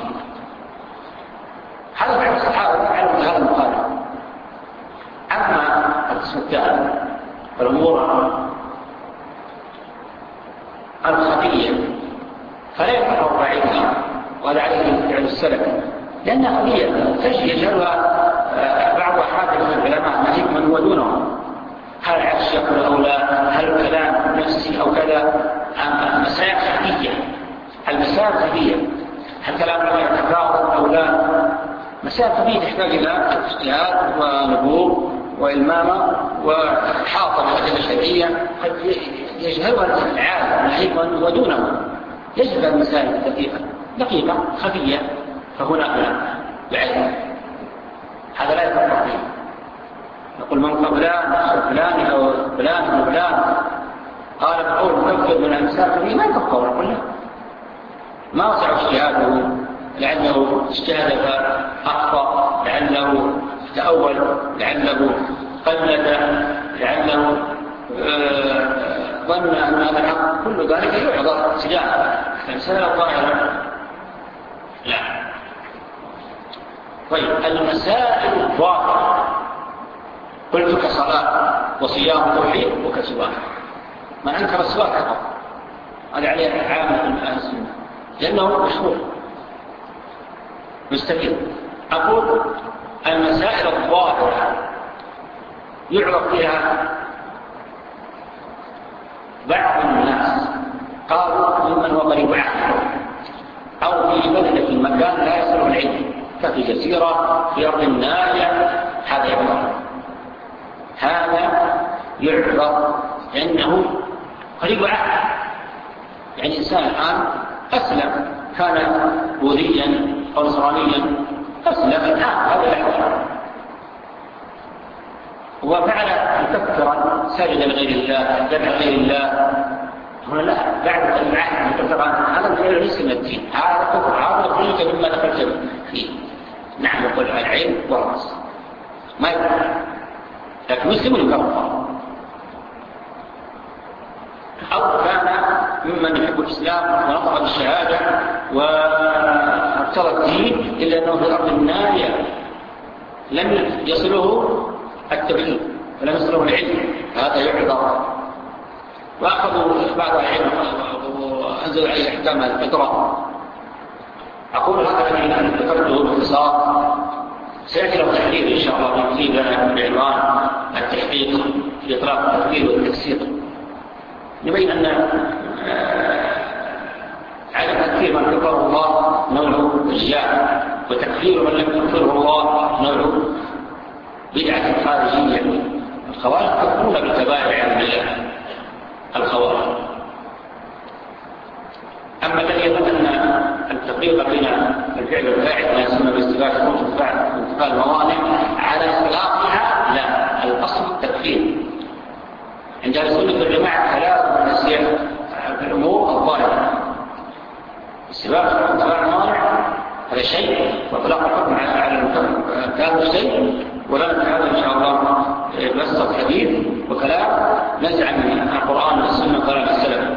هذا بعض الصحابة علموا هذا المخالف. أما القسم الثاني الأمور الخفية فلا يقرر بعيدها ولا عليه فعل السلف، لأنها خفية يجهلها بعض أحاديث العلماء نهيك من هو دونهم. هل عكس يقول أو لا، هل كلام نفسي أو كذا، مسائل خفية. المسائل خفية، هل كلام يتفاوض أو لا، مسائل خفية تحتاج إلى اجتهاد ونبوغ وإلمامة وحاطة بالأدلة الشرعية قد يجهلها العالم نهيك من هو دونه، يجهل المسائل الدقيقة دقيقة خفية، فهنا بعلم هذا لا يفرق فيه. نقول من قبلان فلان أو فلان أو فلان قال بقول مكفر من الإنسان فيه ما يكفر، نقول له ما وسع اجتهاده، لأنه اجتهد فأخطأ، لأنه تأول، لأنه قلد، لأنه ظن أن هذا الحق، كل ذلك يعذر تجاهه. فالمسألة ظاهرة لا. طيب المسائل الظاهرة قلت كصلاة وصيام توحيد وكسواك، من أنكر السواك كفر، هذا عليه عامة من أهل السنة لأنه مشهور مستفيد. أقول المسائل الظاهرة يعرف فيها بعض الناس قالوا ممن هو قريب عنه أو في بلدة في مكان لا يصل العلم، كفي جزيرة في أرض نائية، هذا يعرف هذا يعذر لأنه قريب عهد. يعني إنسان الآن أسلم، كان بوذيا أو نصرانيا، أسلم الآن هذا لحظة وفعل مكفرا سجد لغير الله، ذبح غير الله، هنا لا، بعد العهد مكفرا، هذا الفعل ليس من الدين، هذا كفر، هذا يخرجك مما دخلت فيه. نعم يقول العين والرأس ما يفعل، لكن مسلم يكفر. أو كان ممن يحب الإسلام ونطق بالشهادة وارتضى الدين إلا أنه في الأرض النارية لم يصله التوحيد ولم يصله العلم، هذا يعذر. وأخذوا بعض العلم وأنزلوا عليه أحكام الفطرة. أقول هذا الذي ذكرته باختصار، سيأتي له تحرير إن شاء الله في لنا بعنوان التحقيق في إطلاق التكفير والتكسير، يبين أن عدم تكفير من كفره الله نوع إرجاء، وتكفير من لم يكفره الله نوع بدعة خارجية. الخوارج يكفرون بالكبائر عن الله الخوارج. أما الذي يظن أن التفريق بين الفعل والفاعل ما يسمى باستباح الروح وانتفاء الموانع على إطلاقها، لا، الأصل التكفير. عند أهل السنة والجماعة ثلاث من السياق في الأمور الظاهرة: استباح وانتفاء الموانع هذا شيء، وإطلاق الحكم على المكان هذا شيء. ولا نتعلم إن شاء الله بسط حديث وكلام نزع من القرآن والسنة وكلام السلف.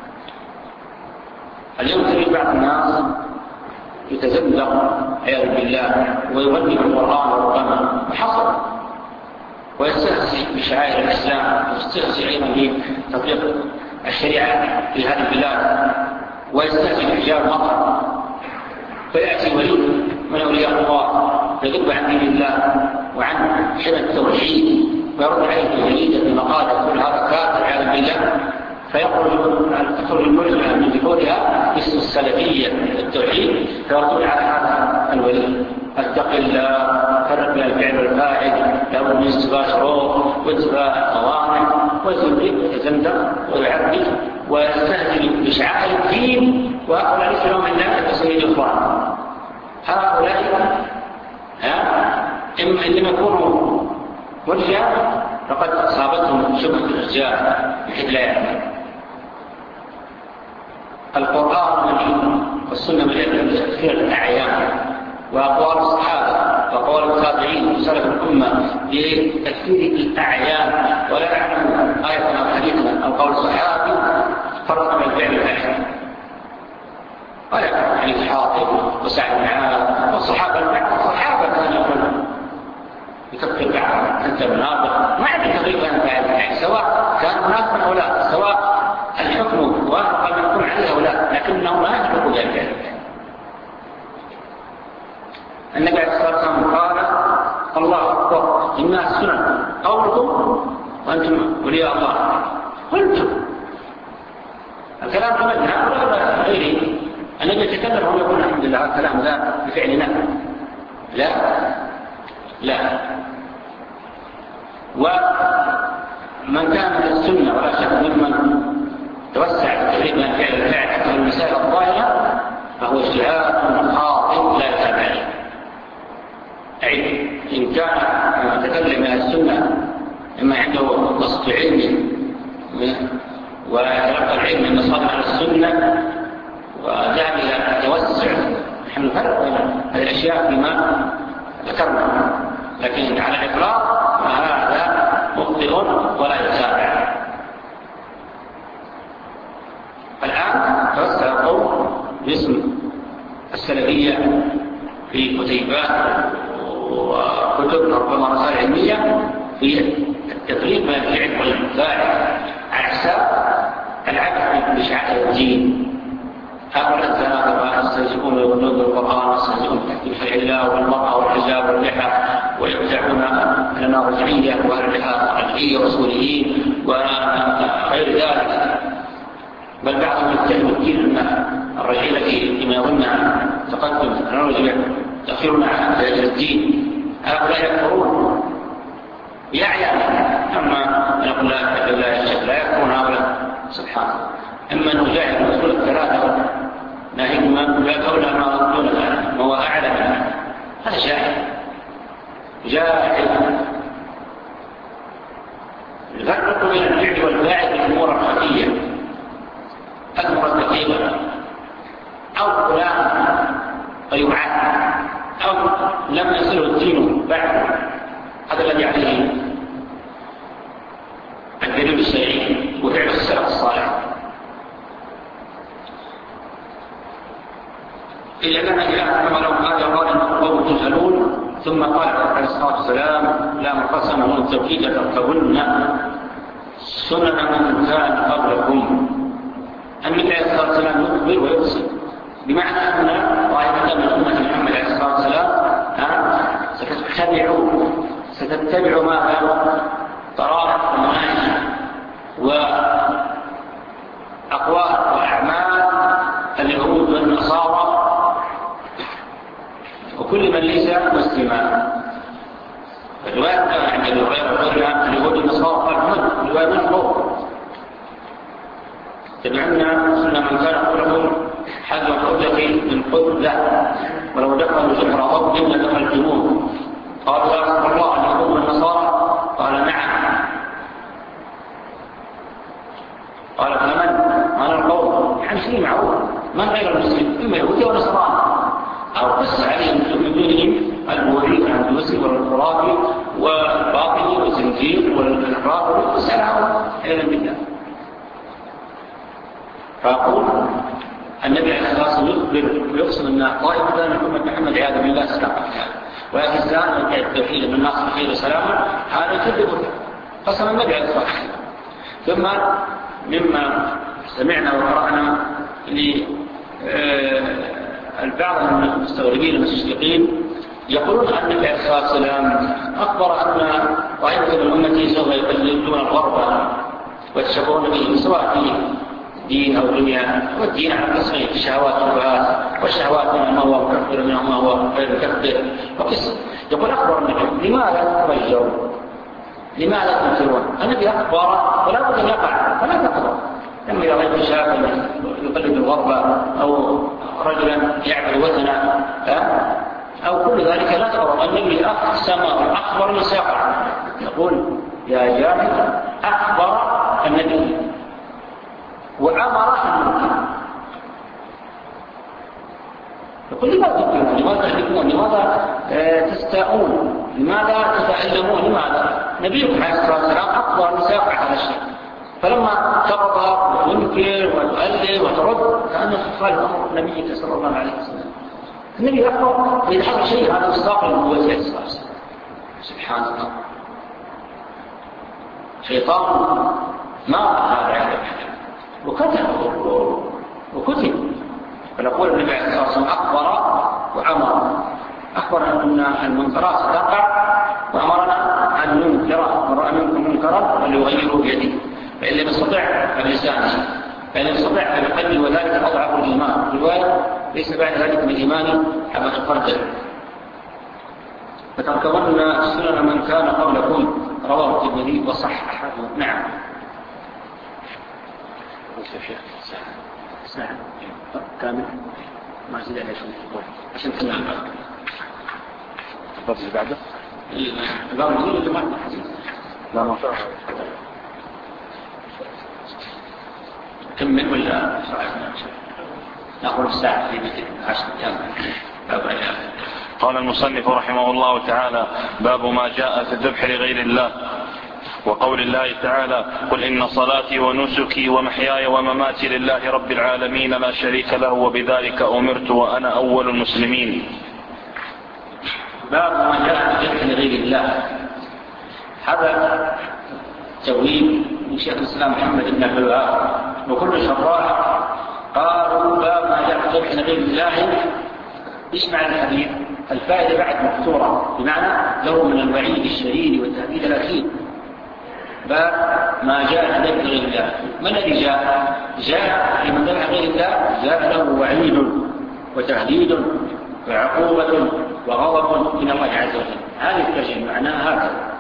اليوم تجد بعض الناس يتزندق عياذا بالله ويغني بالقرآن وربما وحصل، ويستهزئ بشعائر الإسلام، ويستهزئ أيضا بتطبيق الشريعة في هذه البلاد، ويستهزئ بحجاب مطر. فيأتي ولي من أولياء الله يذب عن دين الله وعن حمى التوحيد ويرد عليه جديدة بمقالة كل هذا كافر عياذا بالله، فيخرج المرجع من ذكورها اسم السلفية التوحيد، فيردون على هذا الولي: اتق الله، فرق بين الفعل والفاعل، لابد من استباح شروط وانتفاء موانع، ويزيد ويتزندق ويعبد ويستهزئ بشعائر الدين. وهؤلاء ليس لهم الا تسميه الاخوان. هؤلاء اما ان لم يكونوا مرجع فقد اصابتهم شبهه الارجاء بحيث لا يعلم. القرآن والسنة مليئة بتكفير الأعيان، وأقوال الصحابة وأقوال التابعين وسلف الأمة بتكفير الأعيان، ولا نعلم آية أو حديثا أو قول الصحابي فرق بين الفعل والفاعل. ولا حديث حاطب وسعد بن عامر والصحابة الصحابة كانوا يقولون يكفر بعض أنت منافق، ما عندك تقريبا يعني سواء كان منافقا أو لا، سواء الحكم وافق المحكوم عليه أو لا، لكنه ما يحكم ذلك. النبي عليه الصلاة والسلام قال: الله أكبر، إنها السنن قولكم وأنتم ولياء الله. قلتم الكلام حمدنا ولا غيره. النبي يتكلم هو يقول الحمد لله الكلام لا بفعلنا، لا لا. ومن كان من السنة ولا شك ممن توسع التفريق بين الفعل والفاعل حتى المسائل الظاهرة فهو اجتهاد خاطئ لا يتابع عليه. أي إن كان متكلم من السنة إما عنده قصد علمي وتلقى العلم من مصادر على السنة وذهب إلى توسع، نحن نفرق بين هذه الأشياء فيما ذكرنا، لكن على الإطلاق فهذا مخطئ ولا يتابع. الآن توسع القوم باسم السلفية في كتيبات وكتب ربما رسائل علمية في التفريق بين الفعل والفاعل على حساب العبث بشعائر الدين. هؤلاء الزنادقة يستهزئون بالقرآن بالقرآن، يستهزئون بتحكيم شرع الله والمرأة والحجاب واللحى، ويدعون أننا رجعية وأهل رجعية ورسوليين وغير ذلك. بل بعضهم يتهم الدين أن الرجعية التي فيما يظنها تقدم تكنولوجيا تأخيرنا عن الدين. هؤلاء يكفرون بأعيان جاحد. يفرق بين الفعل والفاعل في الأمور الخفية المرتكبة، أو فلان فيعاد، أو لم يصله الدين بعد. هذا الذي عليه الدليل الشرعي وفعل السلف الصالح. إلا لما جاء كما لو قال قال إنه قوم تجهلون، ثم قال عليه الصلاة والسلام: لا مقسم من التوكيد تركبن سنن من كان قبلكم. النبي عليه الصلاة والسلام يخبر ويقسم، بمعنى أن طائفة من أمة محمد عليه الصلاة والسلام ستتبعوا ستتبعوا ما طرائق ومناهج وأقوال وأعمال اليهود والنصارى وكل من ليس مسلما. الرواية عند الرواية اليهود والنصارى قال من الرواية من قوم تبعنا سنة من كان قبلكم حذو الحجة من قبلة، ولو دخلوا جحر ضب لدخلتموه. قالوا يا رسول الله اليهود والنصارى؟ قال نعم. قال فمن؟ أنا القوم، يعني شيء معروف، من غير المسلم إما يهودي ونصراني، أو قص عليهم من دونهم البوذي والهندوسي والخرافي والباطني والزنجير والرافضي، قص عليهم عياذا بالله. فأقول النبي عليه الصلاة والسلام يخبر ويقسم أن طائفة من أمة محمد عياذا بالله استقامت، ويتزال من التوحيد من الناس الخير وسلاما، هذا يكذب قسم النبي عليه الصلاة والسلام. ثم مما سمعنا وقرأنا للبعض من المستغربين المستشرقين يقولون أن النبي عليه الصلاة والسلام أخبر أن طائفة من أمته سوف يقلدون الغرب ويتشبهون به، سواء في دين أو دنيا. والدين على قسمين: الشهوات والشبهات، والشهوات منها ما هو مكفر منها ما هو غير مكفر. وقسم يقول أخبر النبي، لماذا تغيروا؟ لماذا تنكرون؟ النبي أخبر ولا بد أن يقع، فلا تقرأ. لما إذا رأيت شابا يقلد الغرب أو رجلا يعمل وثنا أو كل ذلك لا تقرأ. النبي أقسم وأخبر من سيقع. يقول يا جاهل أخبر النبي وأمر المنكر. يقول لماذا تكذبون؟ لماذا تحدثون؟ لماذا تستاءون؟ لماذا تتألمون؟ لماذا؟ نبيكم عليه الصلاة والسلام أخبر من سيقع هذا الشيء، فلما ترضى وتنكر وتؤلم وترد كأنه تخالف أمر نبيك صلى الله عليه وسلم. النبي أخبر إذا حصل شيء هذا مصداق لنبوته عليه الصلاة والسلام. سبحان الله، شيطان ما هذا عنده وكتب وكتب. فنقول النبي عليه الصلاة والسلام أخبر وأمر. أخبر أن المنكرات ستقع، وأمرنا أن ننكر. من رأى منكم منكرا فليغيره بيده، فإن لم يستطع فبلسانه، فإن لم يستطع فبقلبه، وذلك أضعف الإيمان. الرواية ليس بعد ذلك من الإيمان حبة الخردل. فتركبن سنن من كان قبلكم، رواه الترمذي وصححه. نعم. سهل كامل ما زيد عليه شيء عشان تنام.
الفضل اللي بعده
لا نزيد اللي ما
لا ما
كمل ولا ناخذ الساعة في عشر أيام.
قال المصنف رحمه الله تعالى: باب ما جاء في الذبح لغير الله، وقول الله تعالى: قل إن صلاتي ونسكي ومحياي ومماتي لله رب العالمين لا شريك له وبذلك أمرت وأنا أول المسلمين.
باب ما جاء في الذبح لغير الله. هذا تويل من شيخ الإسلام محمد بن عبد الوهاب وكل شراح قالوا باب ما جاء في الذبح لغير الله. ايش معنى الحديث؟ الفائدة بعد مقصورة، بمعنى له من الوعيد الشديد والتهديد الأخير. باب ما جاء في ذبح غير الله. ما الذي جاء؟ جاء لمن ذبح غير الله جاء له وعيد وتهديد وعقوبة وغضب من الله عز وجل. هذه الترجمة معناها هكذا.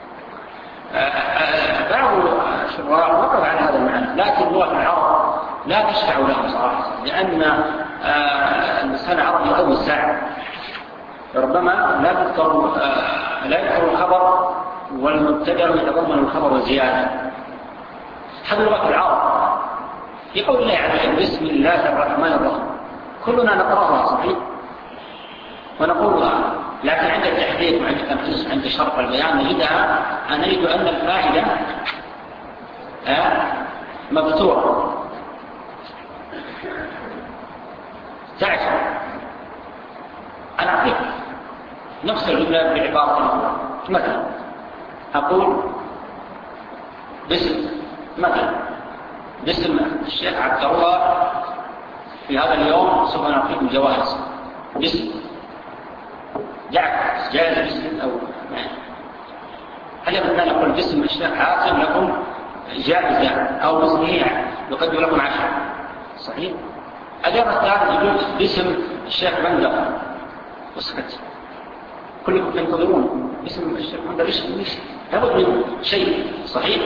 بعض الشراح وقف على هذا المعنى، لكن لغة العرب لا تشفع لهم صراحة، لأن اللسان العربي أوسع، ربما لا تذكر لا يذكر الخبر والمبتدأ يتضمن الخبر زيادة. هذا لغة العرب في قول الله عز وجل بسم الله الرحمن الرحيم كلنا نقرأها صحيح ونقولها، لكن عند التحديد وعند التنفيذ عند شرط البيان نجدها نجد أن الفائدة مبتورة تعشر. أنا أعرف نفس الجملة بعبارة مثلا أقول باسم مثلا باسم الشيخ عبد الله في هذا اليوم سوف نعطيكم جوائز باسم جعفر جائزة باسم أو هل يمكن أن نقول باسم الشيخ عاصم لكم جائزة أو باسمه يقدم لكم عشرة صحيح؟ اليوم الثالث يقول باسم الشيخ بندر وسكت كلكم تنتظرون اسم الشيخ بندر ليش ليش لابد من شيء صحيح.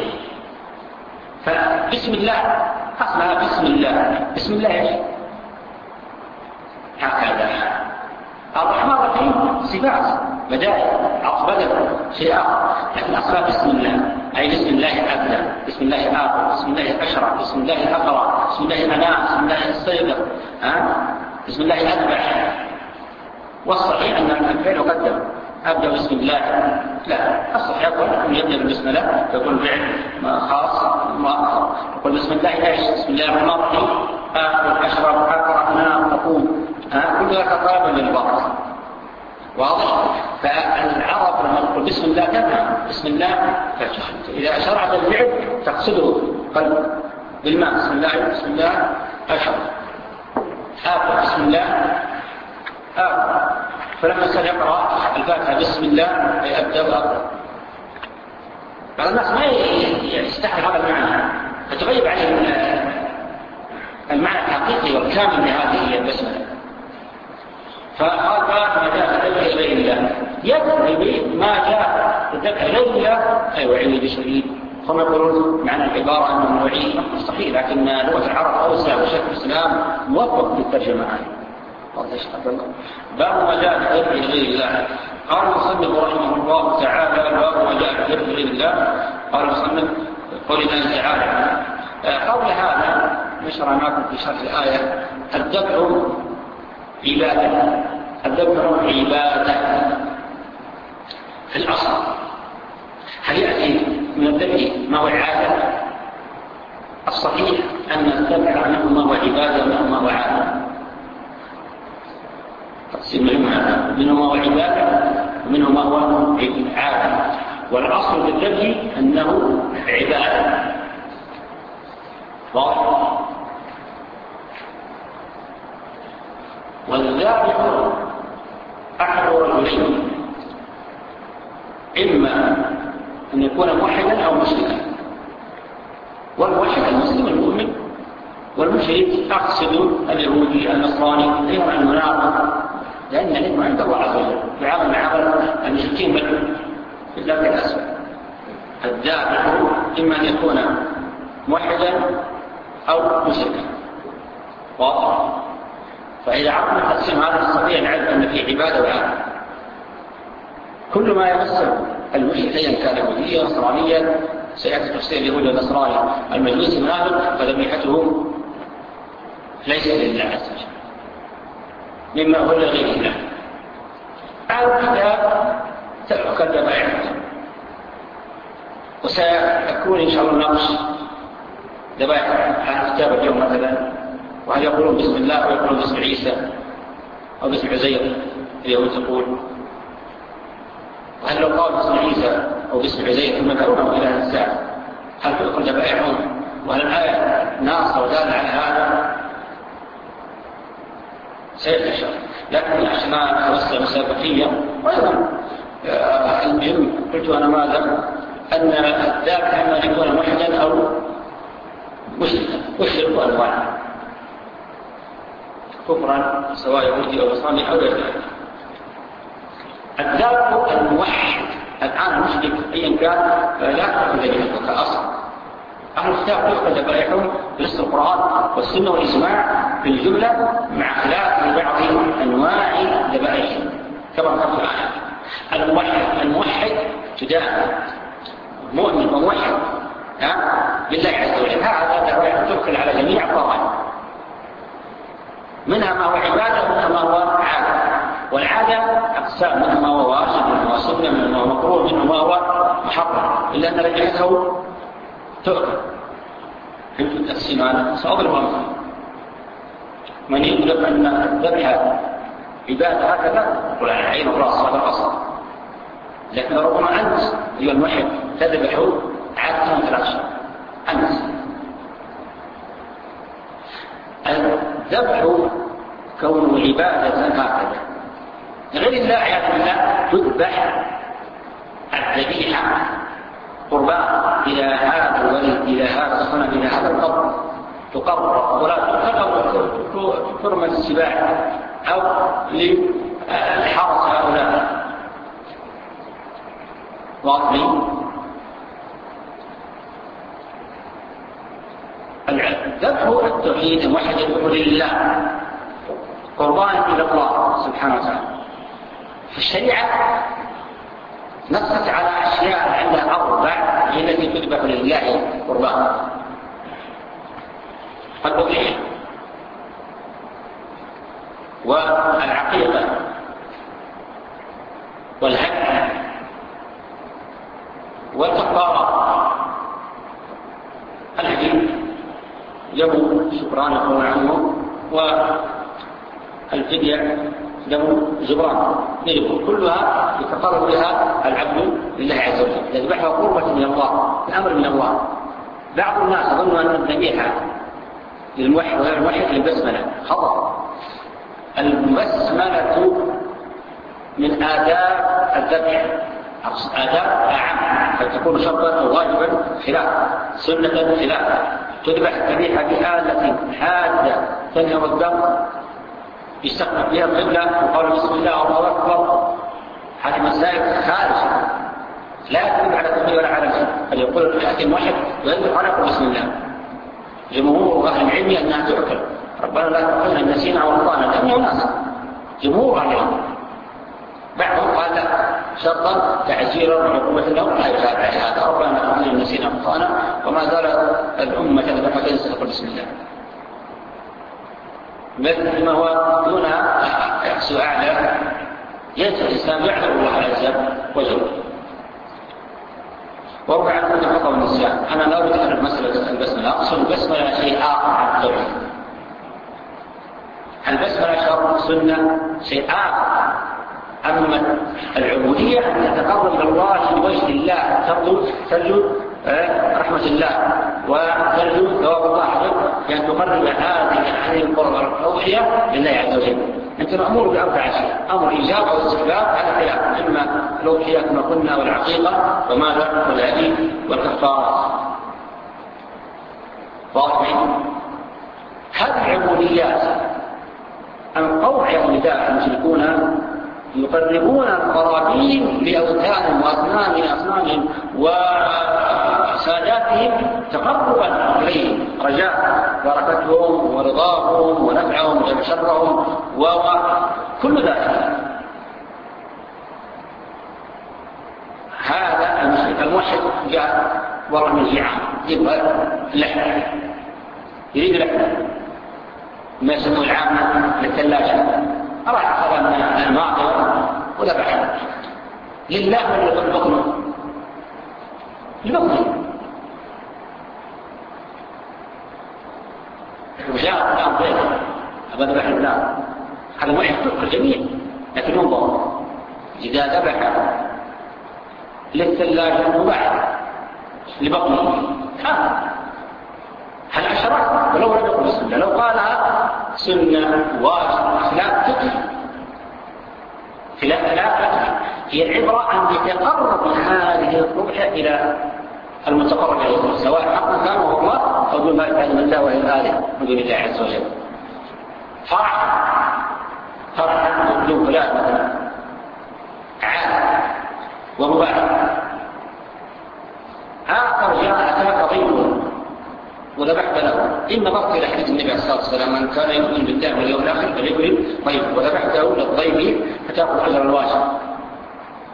فبسم الله أصلها بسم الله بسم الله إيش هكذا. الرحمن الرحيم صفات بدائل عطف بدل شيء آخر، لكن أصلها بسم الله أي بسم الله أبدأ بسم الله آخر بسم الله أشرع بسم الله أقرأ بسم الله أنام بسم الله أستيقظ بسم الله أذبح. والصحيح أن الفعل قدم أبدأ بسم الله لا الصحيح يقول أن يبدأ بسم الله يقول فعل خاص مؤخر يقول بسم الله إيش بسم الله الرحمن الرحيم آكل أشرب أقرأ أنام أقوم كل ذلك طلب للباطل واضح. فالعرب لما تقول بسم الله تفهم بسم الله إذا شرعت الفعل تقصده قلب بالماء بسم الله بسم الله أشرب آكل بسم الله آكل. فلما سأل يقرأ الفاتحة بسم الله أبدأ وأقرأ بعض الناس ما يستحق هذا المعنى فتغيب عليه المعنى الحقيقي والكامل لهذه البسملة. فقال ما جاء تذكر إليه الله يذكر ما جاء تذكر إليه الله أي وعلي بشديد. هم يقولون معنى العبارة أنه نوعي صحيح، لكن لغة العرب أوسع وشكل الإسلام موفق للترجمة هذه. باب ما جاء بذكر غير الله. قال المصنف رحمه الله تعالى باب ما جاء بذكر غير الله. قال المصنف قول الله تعالى قبل هذا نشرناكم في شرح الآية الذكر عبادة الذكر عبادة في الأصل. هل يأتي من الذكر ما هو عادة؟ الصحيح أن الذكر منه ما هو عبادة ومنه ما هو عادة. منه ما هو عبادة ومنه ما هو عادة، والأصل بالذكر أنه عبادة واضح. والذابح أحد رجلين إما أن يكون موحدا أو مشركا. والموحد المسلم المؤمن، والمشرك أقصد اليهودي النصراني غير المنافق، لأن العلم عند الله عز وجل يعامل معاملة المشركين في الدرك الأسفل. الذابح إما أن يكون موحدا أو مشركا واضح. فإذا عرفنا تقسيم هذا الصحيح نعرف أن في عبادة وعادة. كل ما يمس المشركين كان يهوديا نصرانيا سيأتي تفسير اليهود والنصراني المجوس منافق فذبيحته ليس لله عز وجل مما هو لغير الله. أو كتاب تأكل ذبائحه، وسيكون إن شاء الله نقش ذبائح عن كتاب اليوم مثلا، وهل يقولون بسم الله أو يقولون باسم عيسى أو باسم عزير اليهود تقول، وهل لو قالوا باسم عيسى أو باسم عزير ثم كانوا إلى الساعة هل تأكل ذبائحهم؟ وهل الآية ناصر ودال على هذا؟ سيتشر. لكن عشان أوسع مسابقية وأيضا المهم قلت أنا ماذا أن الذاك إما أن يكون موحدا أو مشركا، مشرك وأنواع كفرا سواء يهودي أو نصراني أو غير ذلك. الذاك الموحد الآن المشرك أيا كان لا تأخذ ذبيحته كأصل. أهل الكتاب يأخذ ذبائحهم بنص القرآن والسنة والإجماع في الجملة مع خلاف في بعض أنواع ذبائحهم كما قلت الآن. الموحد الموحد تدافع مؤمن وموحد بالله عز وجل، هذا دعوة تدخل على جميع الفرائض، منها ما هو عبادة ومنها ما هو عادة، والعادة أقسام، منها ما هو واجب منها ما هو سنة منها ما هو مكروه منها ما هو محرم، إلا أن رجعته تؤكل. فهمت التقسيم هذا؟ سأضرب مثلا، من يطلق أن الذبح عبادة هكذا يقول على عين الرأس، هذا الأصل، لكن ربما أنت أيها الموحد تذبح عادة ثلاث شهور أنت. الذبح كونه عبادة هكذا غير الله عياذ بالله، تذبح الذبيحة قربان إلى هذا الولي إلى هذا الصنم إلى هذا القبر، تقرب ولا ترمى السباع أو للحرس هؤلاء. واضحين؟ الذبح التوحيد الموحد يدعو لله قربان إلى الله سبحانه وتعالى. في الشريعة نصت على أشياء عندها أربع هي التي تذبح لله قربان: الأضحية والعقيقة والهدي والكفارة. الهدي له شكران يقول عنه، والفدية له جبران، كلها يتقرب بها العبد لله عز وجل، يذبحها قربة من الله، الأمر من الله. بعض الناس يظن أن الذبيحة للموحد وغير الموحد للبسملة، خطأ. البسملة من آداب الذبح، آداب أعم، فتكون شرطا أو واجبا خلاف، سنة خلاف. تذبح الذبيحة بآلة حادة تنهر الدم، يستقبل فيها القبلة وقال بسم الله الله أكبر. هذه مسائل خارجة لا يكذب على التقوى ولا على شيء، بل يقول يأتي الموحد ويذبح على بسم الله. جمهور أهل العلم أنها تؤكل، ربنا لا تؤاخذنا إن نسينا أو أخطأنا، لأنه ناس جمهور أهل العلم. بعضهم قال لا، شرطا تعزيرا وعقوبة لهم لا يجاب على هذا، ربنا لا تؤاخذنا إن نسينا أو أخطأنا، وما زال الأمة تذبح وتنسى تقول بسم الله. مثل ما هو دون يحسو أعلى ينسى الإسلام يعذر الله عز وجل. وارجع عن كل خطأ والنسيان. أنا لا أريد أن مسألة البسملة، أقصد البسملة شيء آخر عن التوحيد. البسملة شرط سنة شيء آخر. أما العبودية أن تتقرب إلى الله بوجه الله، ترجو ترجو رحمة الله وترجو ثواب الله عليك، بأن تقرب هذه القربة الأضحية لله عز وجل. أنت مأمور بأربع أشياء: أمر إيجاب أو استحباب على خلاف، إما الأضحية كما قلنا والعقيقة وماذا والهدي والكفارات. واضح؟ هذه العبوديات القوع النداء المشركون يقربون القرابين لأوثانهم وأصنامهم أصنامهم وساداتهم تقربا إليهم، رجاء بركتهم ورضاهم ونفعهم وشرهم وكل ذلك. هذا المشرك الموحد جاء ورا من الجيعان يبغى لحم، يريد لحم ما يسموه العامة للثلاجة، راح أخذ من الماء وذبح لله ولا البطن البطن. وجاء الآن ضيف أبا ذبح الله، هذا ما يحتق الجميع، لكن انظر إذا ذبح للثلاجة مباح لبطنه هل أشرك ولو لم يقل السنة؟ لو قالها سنة واجب خلاف تكفي، خلاف لا تكفي. هي العبرة أن يتقرب هذه الربحة إلى المتقرب إليه، سواء حقا كان هو الله أو دون ذلك من الله وهي الآلهة من دون الله عز وجل. فرح فرح بدون فلان مثلا عاد ومباح. آخر جاء أتاك ضيفه وذبحت له، إن نظرت إلى حديث النبي عليه الصلاة والسلام: من كان يؤمن بالله واليوم الآخر فليكرم ضيفه، وذبحته للضيف فتأخذ أجر الواجب.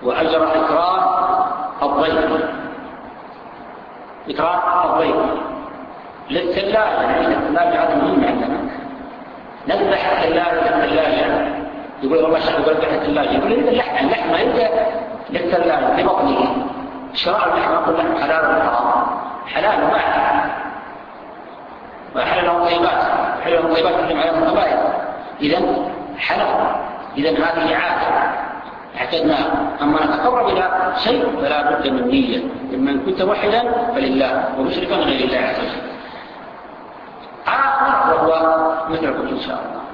وأجر إكرام الضيف، إكرام الضيف للثلاجة، يعني الثلاجة هذا مهم عندنا، نذبح الثلاجة للثلاجة، يقول والله شيخ يذبح الثلاجة، يقول إذا اللحم اللحم ما يبدأ للثلاجة لبطنه، شراء اللحم أقول لحم حلال ولا حرام؟ حلال وما وحلال طيبات، حلال طيبات كلهم عليهم قبائل، إذن حلال، إذن هذه عادة اعتدناها. أما نتقرب إلى شيء فلا بد من نية، إما كنت موحدا فلله ومشركا غير الله عز وجل. آخر وهو مثلكم إن شاء الله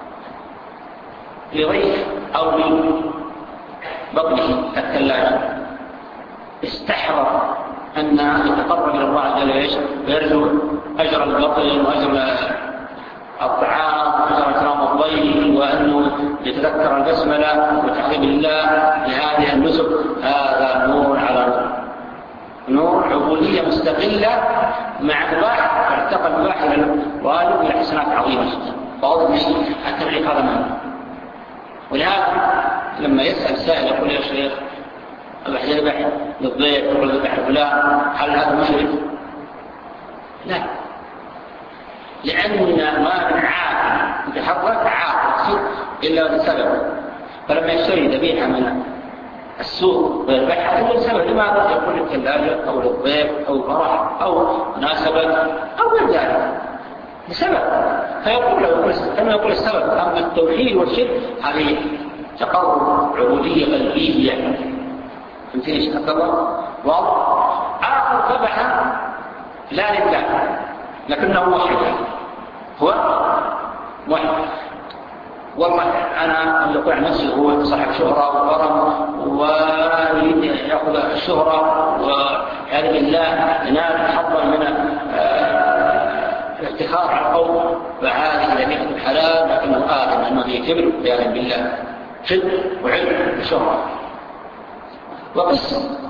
لضيف أو من بطنه الثلاجة استحرى أن يتقرب إلى الله عز وجل ويرجو أجر البطن وأجر الطعام وأجر إكرام الضيف وأنه يتذكر البسملة وتعظيم الله لهذه النسك، هذا نور على نور، نور عبودية مستقلة مع مباح، فارتقى المباح إلى الواجب إلى حسنات عظيمة جدا، فأوضح شيء التبعيق هذا مهم. ولهذا لما يسأل سائل يقول يا شيخ أذبح يذبح للضيف يقول يذبح فلان، هل هذا مشرك؟ لا، لأن ما من عاقل يتحرك عاقل إلا لسبب، فلما يشتري ذبيحة من السوق ويذبحها إلا لسبب، لماذا؟ يقول للثلاجة أو للضيف أو فرح أو مناسبة أو غير ذلك لسبب، فيقول له كما يقول السبب. أما التوحيد والشرك هذه تقرب عبودية قلبية، فهمتني شيخ عبد الله؟ واضح. آخر ذبح لا لله لكنه موحد، هو موحد، والله أنا يقول عن نفسه هو صاحب شهرة وكرم ويريد يأخذ الشهرة ويعرف الله ينال حظا من الافتخار على القوم، فهذه لم يكن حلال لكنه آثم أنه يكبر يعلم بالله شد وعلم وشهرة. وقس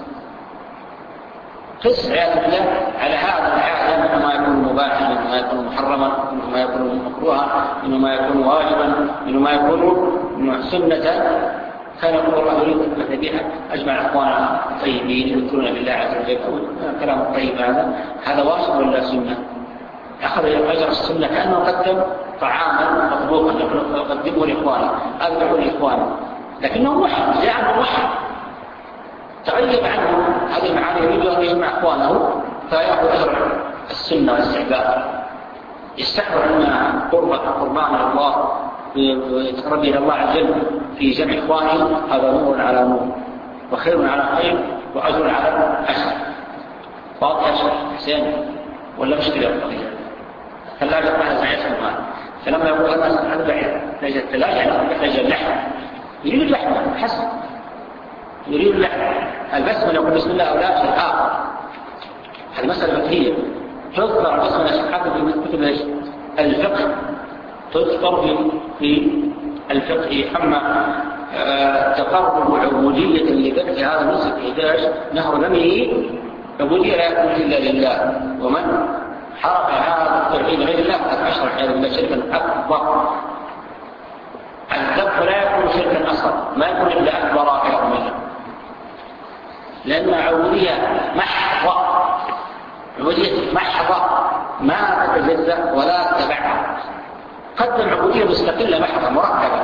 قس عياذ بالله على هذا العالم منه ما يكون مباحا، منه ما يكون محرما، منه ما يكون مكروها، منه ما يكون واجبا، منه ما يكون سنة. كان يقول الله يريد أن بها أجمع أخوانا الطيبين يذكرون بالله عز وجل، الكلام الطيب هذا هذا واجب ولا سنة؟ أخذ أجر السنة كأنه قدم طعاما مطبوخا يقدمه لإخوانه، أذبحوا لإخوانه، لكنه موحد جاء عنه موحد تغيب عنه هذه المعاني، يريد أن يجمع أخوانه فيأخذ أجر السنة والاستحباب، يستحضر أن قربان الله يتقرب إلى الله عز وجل في جمع إخوانه، هذا نور على نور وخير على خير وأجر على أجر. واضح يا شيخ حسين ولا مشكلة القضية؟ الثلاجة ما يسمع هذا، فلما يقول الناس أذبح لجل الثلاجة يعني أذبح لجل اللحم، يريد اللحم حسن، يريد اللحم. البسملة يقول بسم الله أو لا شيء آخر، هذه مسألة فقهية تذكر البسملة حتى في كتب الفقه، تذكر في الفقه. أما آه تقرب عبودية لذبح هذا النسك إحداش نهر دمه عبودية لا يكون إلا لله، ومن حرق هذا التوحيد غير الله قد أشرك هذا بالله شركا أكبر. الذبح لا يكون شركا أصغر، ما يكون إلا أكبر أكبر منه، لأن عبودية محضة، عبودية محضة ما تتجزأ ولا تتبعها. قدم عبودية مستقلة محضة مركبة،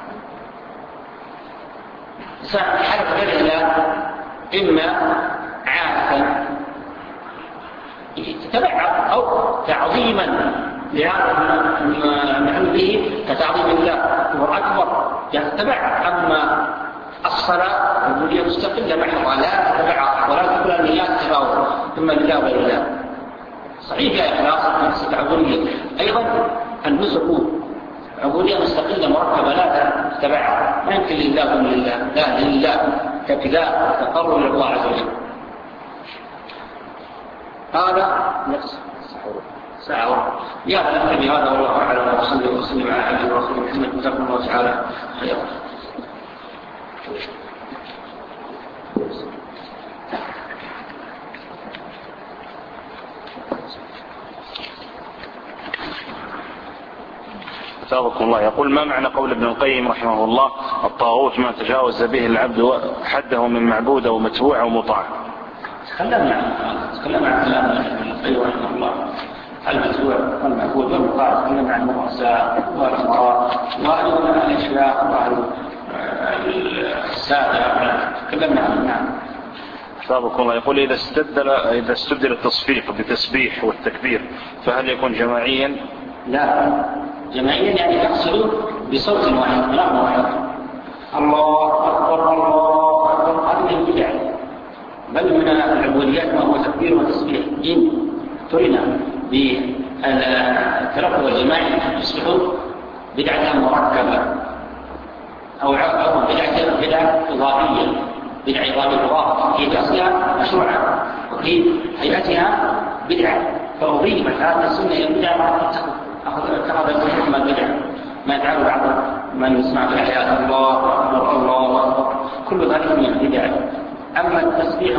حلف غير الله إما عادة تتبعها أو تعظيما لهذا المعلوم به كتعظيم الله هو أكبر يتبعها. أما الصلاة عبودية مستقلة محضة لا تتبعها ولا تقول النيات تباور ثم لله وغير الله. صحيح يا إخلاص نفسك عبودية، أيضا النسك عبودية مستقلة مركبة لا تتبعها، ما يمكن لله ومن لله، لا لله كابتداء تقرب إلى الله عز وجل. هذا نفس ساعة يا نكتفي بهذا والله أعلم، وصلي وسلم على عبده ورسوله محمد جزاكم الله تعالى خيرا.
أثابكم الله. يقول ما معنى قول ابن القيم رحمه الله الطاغوت ما تجاوز به العبد حده من معبود أو متبوع أو مطاع.
تكلمنا عن تكلمنا عن كلام القيم رحمه الله، المتبوع والمعبود والمطاع، تكلمنا عن الرؤساء والأمراء وأيضا الأشياء والسادة، تكلمنا عن نعم.
أثابكم الله. يقول إذا استبدل إذا استبدل التصفيق بتسبيح والتكبير فهل يكون جماعيا؟
لا، جماعيا يعني يقصد بصوت واحد كلام واحد، الله أكبر الله أكبر، هذه من البدع، بل من العبوديات ما هو تكبير وتسبيح. إن ترنا بالتلفظ الجماعي تصبح بدعة مركبة أو بدعة بدعة إضافية، بدعة إضافية إضافة في أصلها مشروعة وفي هيئتها بدعة، فأضيفت هذه السنة إلى البدعة اتخذ الحكم البدعة ما يفعل بعض من يسمع في الحياة الله أكبر الله أكبر، كل ذلك من البدع. أما التسبيح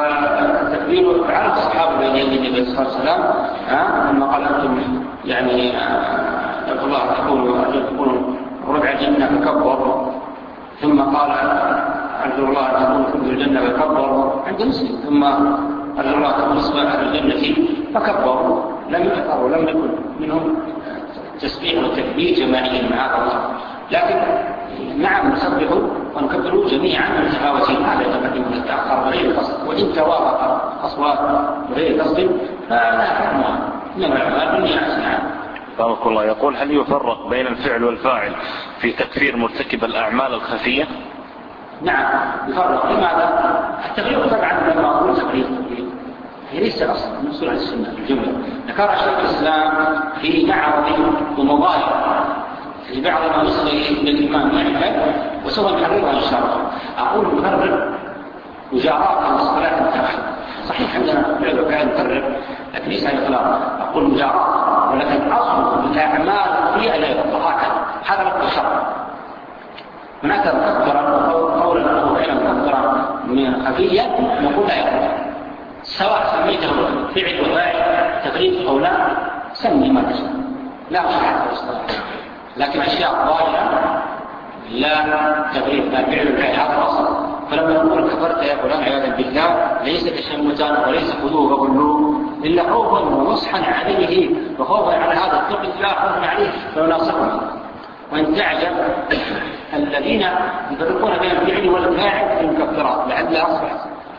والتكبير فعل الصحابة بين يدي النبي صلى الله عليه وسلم، لما قال أنتم يعني الله تقول تقول ربع الجنة فكبر، ثم قال أرجو الله أن تكون كل الجنة فكبر عند مسلم، ثم أرجو الله تكون نصف أهل الجنة فكبر، لم يكفروا لم يكن منهم تسبيح وتكبير جماعي مع هذا الله. لكن نعم نسبح ونكبر جميعا متفاوتين، هذا يتقدم ويتأخر بغير قصد، وإن توافق أصوات بغير قصد فلا حكم، إنما الأعمال بالنيات. نعم.
بارك الله. يقول هل يفرق بين الفعل والفاعل في تكفير مرتكب الأعمال الخفية؟
نعم يفرق. لماذا؟ التغيير طبعا لما أقول تغيير هي ليس أصلا من سورة السنة الجملة. ذكر شيخ الإسلام في معرض ومضايق في بعض ما وصل للإمام يعمل وسوى نحررها إن شاء الله. أقول نكرر مجاراة عن الصلاة المتأخرة، صحيح عندنا فعل وفعل نكرر لكن ليس إطلاق، أقول مجاراة، ولكن أصل الأعمال فيها لا يطلق هكذا، هذا لك الشرع. هناك مكفرا قولا أو فعلا مكفرا من خفية نقول لا يطلق، سواء سميته فعل وفاعل تفريق أو لا، سمي ما تشاء لا صحة الاصطلاح. لكن أشياء ظاهرة لا تفريق لا فعل وفاعل، هذا أصل. فلما نقول كفرت يا فلان عياذا بالله ليس تشمتا وليس خذوه وغلوه إلا خوفا ونصحا عليه، وخوفا على هذا التقي الله خوفا عليه فيناصحه. وإن تعجب الذين يفرقون بين الفعل والفاعل في المكفرات لعلها أصبحت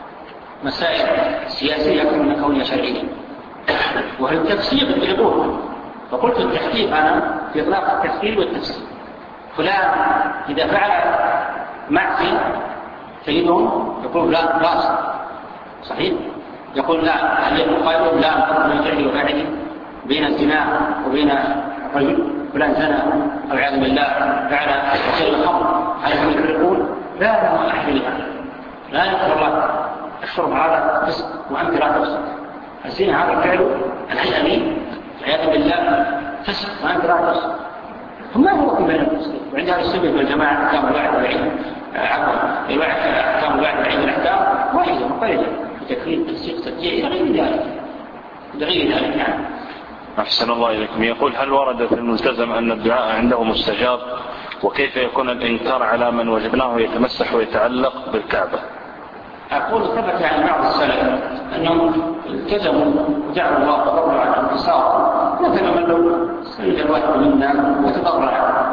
مسائل سياسية أكثر من كونها شرعية، وهي التفسير بالعبور. فقلت التحقيق أنا في إطلاق التفسير والتفسير. فلان إذا فعل معصية تجدهم يقول لا باس صحيح، يقول لا، هل يقول قائل لا نفرق بين الفعل وفاعله، بين الزنا وبين رجل فلان زنا أو عياذ بالله فعل وشرب الخمر، هل هم يفرقون؟ لا لا ما أحد لهذا، لا يقول الله الشرب هذا فسق وأنت لا تفسق، الزنا هذا فعل الهيئة عياذ بالله فسق وأنت لا تفسق. هم ما هو بين المسلمين، وعند هذا السبب والجماعة أحكام الواحد والعيد عفوا الواحد أحكام الواحد والعيد الأحكام واحدة مقيدة في تكفير تفسيق تسجيع إلى غير ذلك إلى غير ذلك. نعم.
أحسن الله إليكم. يقول هل ورد في الملتزم أن الدعاء عنده مستجاب؟ وكيف يكون الإنكار على من وجدناه يتمسح ويتعلق بالكعبة؟
أقول ثبت عن بعض السلف أنهم التزموا ودعوا الله تضرعا عن انتصار، مثلا من لو سجد الواحد منا وتضرع،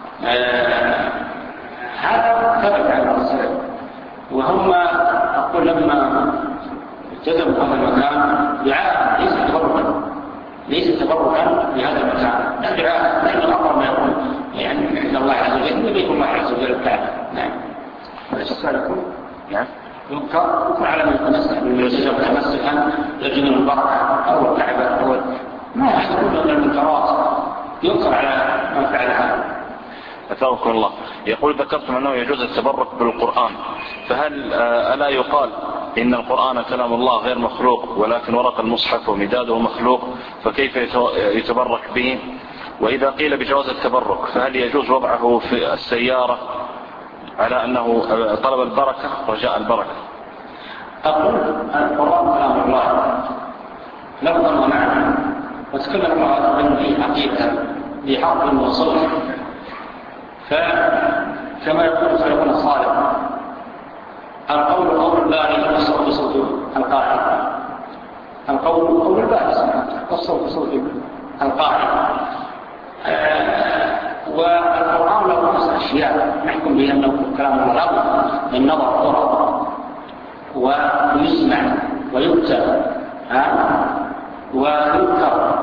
آه هذا ثبت عن بعض السلف. وهم أقول لما التزموا هذا المكان دعاء ليس تبركا ليس تبركا بهذا المكان، لا دعاء لأن الأمر ما يكون يعني عند الله عز وجل بيت الله عز وجل الكعبة. نعم. ولسؤالكم
نعم
ينكر يكون على من يتمسك بالمسجد تمسكا يرجو البركة أو الكعبة أو ما يحصل من المنكرات ينكر على من فعل هذا.
أثابكم الله. يقول ذكرتم أنه يجوز التبرك بالقرآن، فهل ألا يقال إن القرآن كلام الله غير مخلوق ولكن ورق المصحف ومداده مخلوق، فكيف يتبرك به؟ وإذا قيل بجواز التبرك فهل يجوز وضعه في السيارة على أنه طلب البركة رجاء البركة؟
أقول القرآن كلام الله لفظا ومعنى، وتكلم الله عنه في حقيقة بحرف وصوت، كما يقول سلفنا الصالح: القول قول الباري والصوت صوت القائل. القول قول الباري والصوت صوت القائل. آه والقرآن له خمس أشياء نحكم بها أنه كلام الله له من نظر قرآن ويسمع ويكتب ويذكر.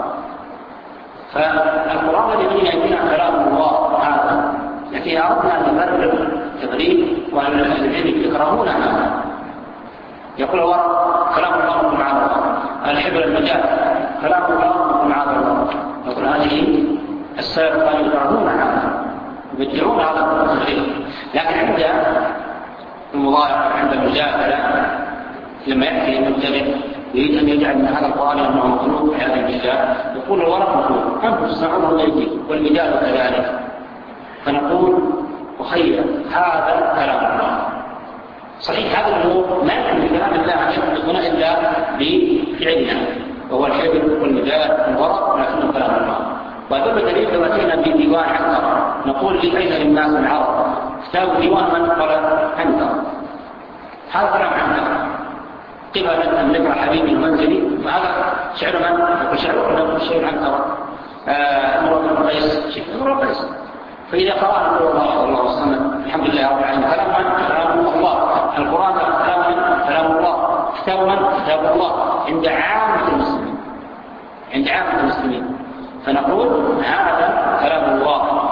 فالقرآن الذي يأتينا كلام الله هذا التي أردنا أن نبرر تبرير وأن العلم يكرهون هذا. يقول هو كلام الله من معاذ الله، الحبر المجال كلام الله من معاذ الله. يقول هذه السلف كانوا يكرهون هذا، يبدعون هذا التبرير. لكن عند المضايقة عند المجادلة لما يأتي المبتدئ يريد أن يجعل من هذا القرآن أنه مخلوق في هذه البلاد، يقول الورق مخلوق، أنتم تسمعونه بيدي والمجال كذلك. فنقول أخير هذا كلام الله. صحيح هذا الأمور ما يكون بكلام الله أن يخلقنا إلا بفعلنا، وهو الحبر والمجال والورق، لكنه كلام الله. وهذا دليل لو أتينا بديوان عنترة نقول لأين للناس من عرب كتاب ديوان من قال عنترة، هذا كلام عنترة. قبل أن نقرأ حبيب المنزلي وهذا شعر من؟ يقول شعر نقول شعر عنترة. امرؤ بن قيس امرؤ بن قيس. فإذا قرأنا قول الله الله والصمد الحمد لله رب العالمين كلام من؟ كلام الله. القرآن كلام من؟ كلام الله. كتاب من؟ كتاب الله عند عامة المسلمين، عند عامة المسلمين. فنقول هذا كلام الله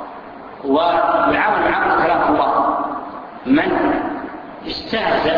ويعامل عامة كلام الله. من استهزأ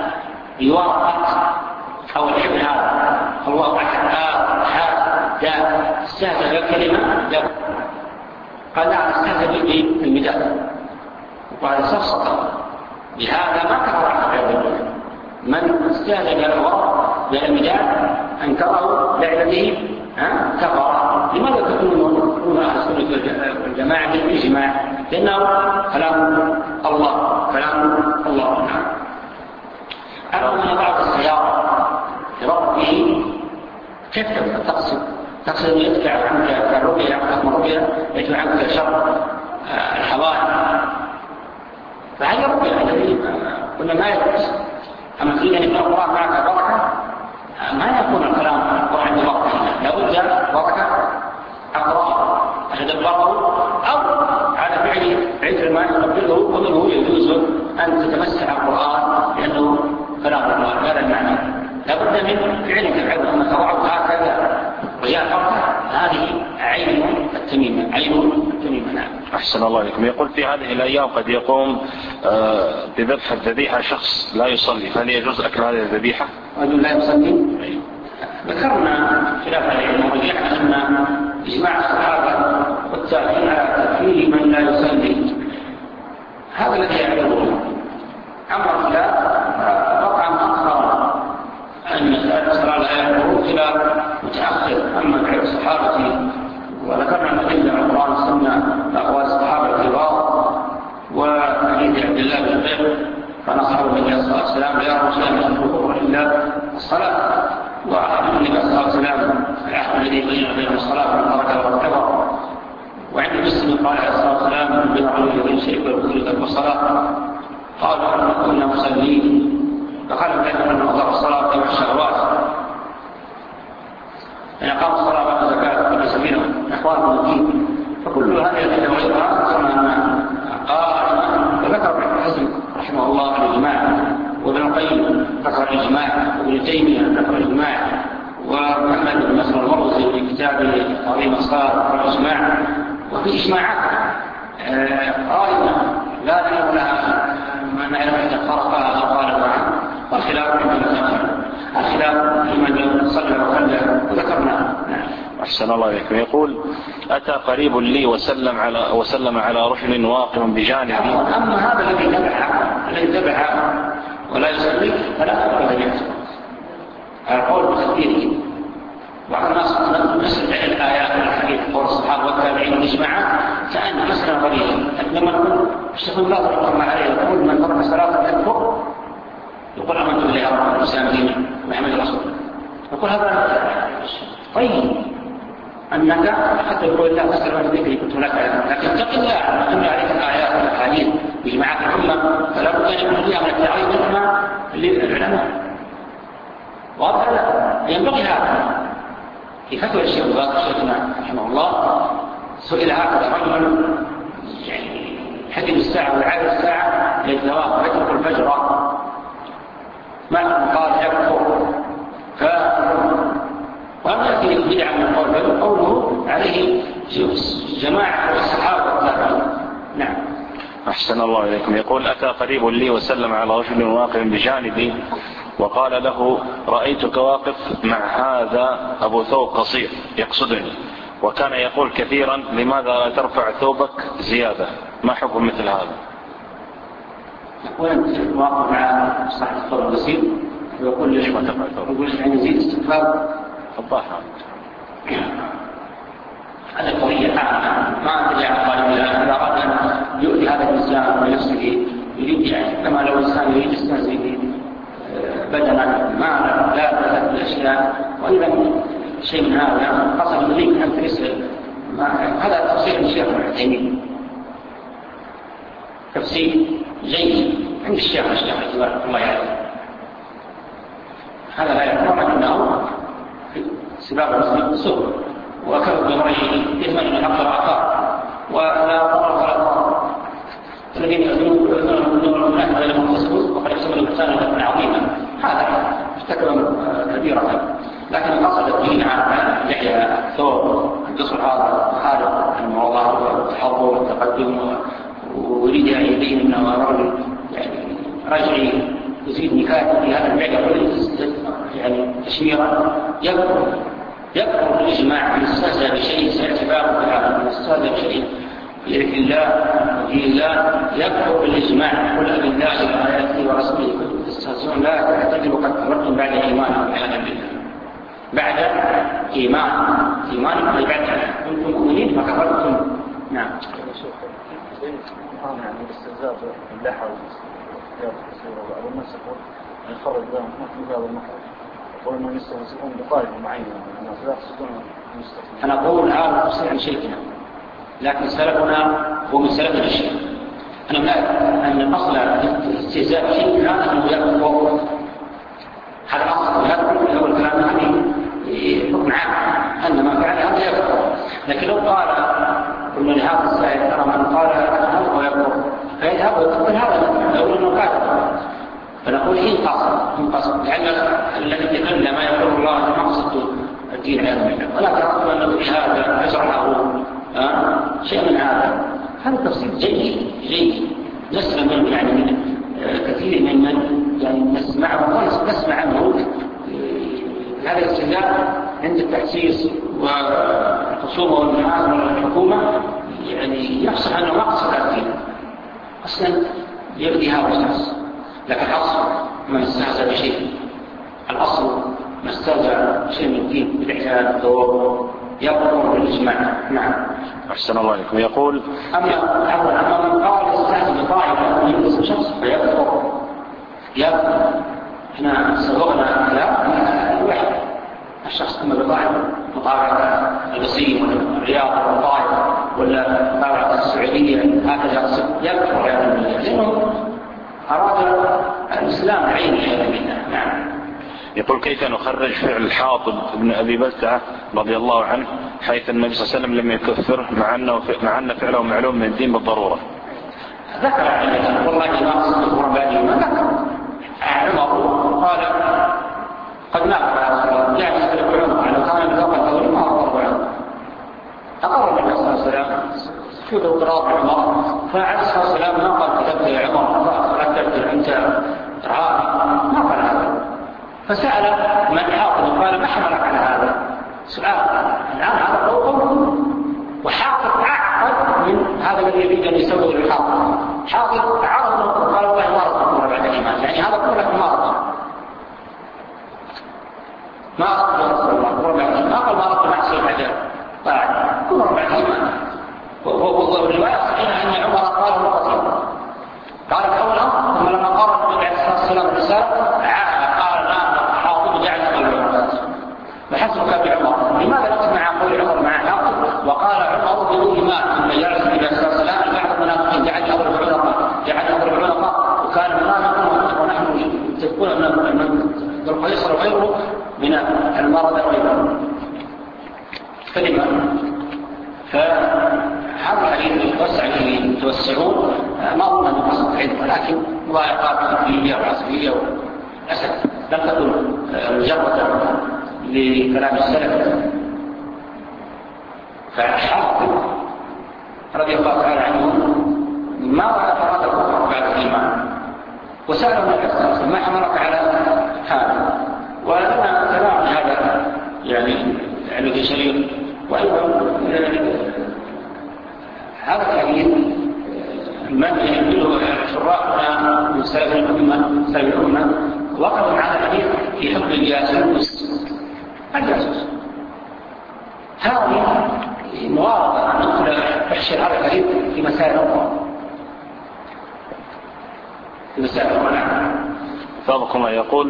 بورقة أو الحبر هذا الله أحد آه حاد دا استهزأ بالكلمة دا قال لا استهزأ بالمداد وقال سفسطة بهذا ما كفر عن هذا. من استهزأ بالورق بالمداد أنكره لعلته كفر. لماذا تكونون أهل السنة والجماعة بالإجماع؟ لأنه كلام الله كلام الله. أما من بعض السيارة لربه كيف تقصد؟ تقصد أن يدفع عنك كالرؤية حكم الرؤية، يدفع عنك شر الحوادث، فهذه رؤية الذي قلنا ما يدرس. أما تريد أن يكون القرآن معك بركة ما يكون الكلام القرآن ببركة، لابد بركة أقرأ أتدبره أو على فعل عند ما يقبله ومنه يجوز أن تتمسح القرآن لأنه كلام الله. هذا المعنى لابد من فعلك العلم أن تضعه هكذا وجاء فرقة. هذه عين التميمة، عين التميمة. نعم.
أحسن الله عليكم. يقول في هذه الأيام قد يقوم بذبح الذبيحة شخص لا يصلي، فهل يجوز أكل هذه الذبيحة؟
رجل لا يصلي. ذكرنا خلاف العلم ورجعنا أن إجماع الصحابة والتأكيد على تكفير من لا يصلي هذا الذي يعلمه. أما الخلاف رقم أخر أن الصلاة لا يعلمه خلاف متأخر. أما بعد الصحابة وذكرنا الأدلة على القرآن والسنة أقوال الصحابة الكبار وحديث عبد الله بن زيد كان أصحاب النبي صلى الله عليه وسلم لا يرون شيئا من الكفر إلا الصلاة، والنبي صلى الله عليه وسلم العهد الذي بين بين الصلاة من ترك وكفر. وعند مسلم قال عليه الصلاة والسلام بين رجل وبين شيء والرجل والصلاة قالوا أن كنا مصلين فقالوا كيف أن نقضى الصلاة تبع الشهوات أن يقام الصلاة بعد زكاة قبل سبيله إخوان الدين. فكل هذه الأدلة وغيرها كما قال وذكر ابن حزم رحمه الله الإجماع، وابن القيم ذكر الإجماع، وابن تيمية ذكر الإجماع، ومحمد بن نصر المروزي في كتابه عظيم الصلاة ذكر الإجماع. وفي إجماعات قائمة لا نعلم لها ما نعلم إذا فرقها أو قال عنها، والخلاف عندنا الخلاف لمن صلى وخلى وذكرنا.
أحسن الله عليكم. يقول أتى قريب لي وسلم على وسلم على رجل واقف بجانبي.
أما هذا الذي تبع الذي تبع ولا يصلي فلا أقبل أن يحصل القول بتكفيره. بعض الناس نسمع الآيات والحديث قول الصحابة والتابعين والإجماعات كأنها مسألة غريبة. لما نقول الشيخ الله رحمه الله عليه يقول من ترك صلاة يكفر يقول آمنت بالله رب العالمين محمد رسول الله. يقول هذا طيب أنك حتى يقول الله تسأل عن ذكري كنت لك علما، لكن اتق الله أن تملى عليك الآيات والأحاديث بجماعات الأمة، فلا بد أن يكون فيها من التعليم مثل للعلماء. واضح هذا؟ ينبغي هذا. في فتوى الشيخ باقر شيخنا رحمه الله سئل هكذا رجل يعني حدد الساعة وعاد الساعة للزواج ويترك الفجر ما قال يكفر. ف وأما يأتي بدعة من قول بل قوله عليه جماعة الصحابة والتابعين. نعم.
أحسن الله إليكم. يقول أتى قريب لي وسلم على رجل واقف بجانبي وقال له رأيتك واقف مع هذا أبو ثوب قصير يقصدني، وكان يقول كثيرا لماذا لا ترفع ثوبك زيادة، ما حكم مثل هذا؟
وأنت واقف مع صاحب الثوب القصير ويقول ليش ما ترفع ثوبك؟ يقول يعني يزيد استكبار
الظاهر
هذا قضية ما أدري عن طالب الآن إذا أراد أن يؤذي هذا الإنسان ونفسه يريد يعني كما لو إنسان يريد يستهزئ بدنا ما لا تثبت الأشياء وإذا شيء من هذا قصد يريد أن ترسل هذا تفسير الشيخ العثيمين تفسير جيد عند الشيخ الشيخ اعتبار الله يعلم. هذا لا يكون أنه سباب المسلم سوء وكذب بمرئه إثما من أكثر أثار ولا ضرر ولا ضرر. الذين يؤذون الناس ولا لهم تصبوا وقد يحسبون الإنسان إثما عظيما هذا ارتكب كبيرة. لكن الأصل الدين عن لحية ثوب القصر هذا خالق الموضوع والتحضر والتقدم ويريد أن يبين أنه رجل يعني رجعي يزيد نكات في هذا المعجب يعني تشميرا يكفر يكفر بالإجماع من استهزأ بشيء اعتباره بهذا من استهزأ بشيء يرك الله ودين الله يكفر بالإجماع قل أبي الله وآياته ورسوله كنتم تستهزئون لا تعتذروا قد كفرتم بعد إيمانكم والعياذ بالله. بعد إيمان إيمانكم بعد كنتم مؤمنين ما كفرتم. نعم.
يعني الاستهزاء باللحى والسياق القصيرة وبعض الناس يقول يخرج لهم مثل هذا المخرج يقول أنهم يستهزئون بطائفة معينة الناس لا يقصدون المستقيم.
أنا أقول هذا تفسير عن شيخنا لكن سلفنا هو من سلفنا الشيخ. أنا لا أن أصل الاستهزاء شيء هذا أنه يكفر هذا أصل هذا هو الكلام هذه حكم عام أن ما فعل هذا يكفر. لكن لو قال قلنا لهذا السائل ترى من قال هذا هو يكفر فيذهب ويكفر هذا لو أنه كافر فنقول إن قصد إن قصد لأن الذي يتكلم ما يقول الله مقصد الدين عياذا بالله ولا تعرف أنه بهذا يشرحه آه؟ شيء من هذا هذا تفسير جيد جيد نسمع منه يعني من آه كثير من من يعني نسمعه ونسمع عنه آه هذا الاستهزاء عند التأسيس والخصومة والمحاكم والحكومة يعني يفصح أنه مقصد الدين أصلا يبدي هذا الشخص. لكن الأصل من استهزأ بشيء الأصل من استهزأ شيء من الدين بالإحسان الدور يقوم بالإجماع. نعم.
أحسن الله عليكم. يقول
أما أما من قال استهزأ بطائفة من اسم شخص فيكفر يكفر. إحنا سبقنا لا الواحد الشخص كما بطائفة مطابعة البصير والرياض والطائفة ولا مطابعة السعودية هكذا يكفر يعني لأنه أراد الإسلام عيني هذا منه. نعم.
يقول كيف نخرج فعل حاطب بن أبي بلتعة رضي الله عنه حيث النبي صلى الله عليه وسلم لم يكفره مع أنه مع أن فعله معلوم من الدين بالضرورة؟
ذكر يعني والله ما أصدق رباني ما ذكر عمر قال قد نقل جاء يسأل عمر لو كان بذوق الأول ما أقرب عنه أقرب النبي صلى الله عليه وسلم شو ذو قرار عمر فعليه الصلاة والسلام ما قال كتبت يا عمر فأكتبت أنت رهابي ما قال هذا. فسأل من حاطب قال ما حملك على هذا سؤال الآن هذا قول وحاطب أعقد من هذا الذي يريد أن يسوي للحاطب. حاطب عرض قال الله ما رضى بعد الإيمان يعني هذا كله ما رضى ما رضى يا رسول الله ما قال ما رضى معصية بعد بعد كل بعد الإيمان. والرواية صحيحة أن عمر قال مرتين قال في أول أمر ثم لما قال النبي عليه الصلاة والسلام الرسالة قال لا حاطب جعل قلب عمر فحسبك بعمر. لماذا نسمع قول عمر مع مات ثم جلس النبي عليه الصلاة والسلام بعض المنافقين جعل يضرب عنقه جعل يضرب عنقه وكان منافقا ونحن تذكرون من ذو القيصر وغيره من المرض وغيره كلمة. فهذا الحديث يتوسع فيه يتوسعون ما أظن أن يقصد العلم ولكن مضايقات فيه وعصبية وأسد لم تكن مجرد لكلام السلف. فالحافظ رضي الله تعالى عنه ما رأى فراد الكفر بعد الإيمان وسأله النبي صلى الله عليه وسلم ما حملك على هذا ولنا كلام هذا يعني يعني في شريط. وأيضا هذا الحديث من يحمله شراحنا من سلف الأمة سلف الأمة وقفوا على الحديث في حكم الجاسوس الجاسوس. هذه مواردة أن ندخل بحشر هذا الحديث في مسائل أخرى في مسائل أخرى.
فاضكم يقول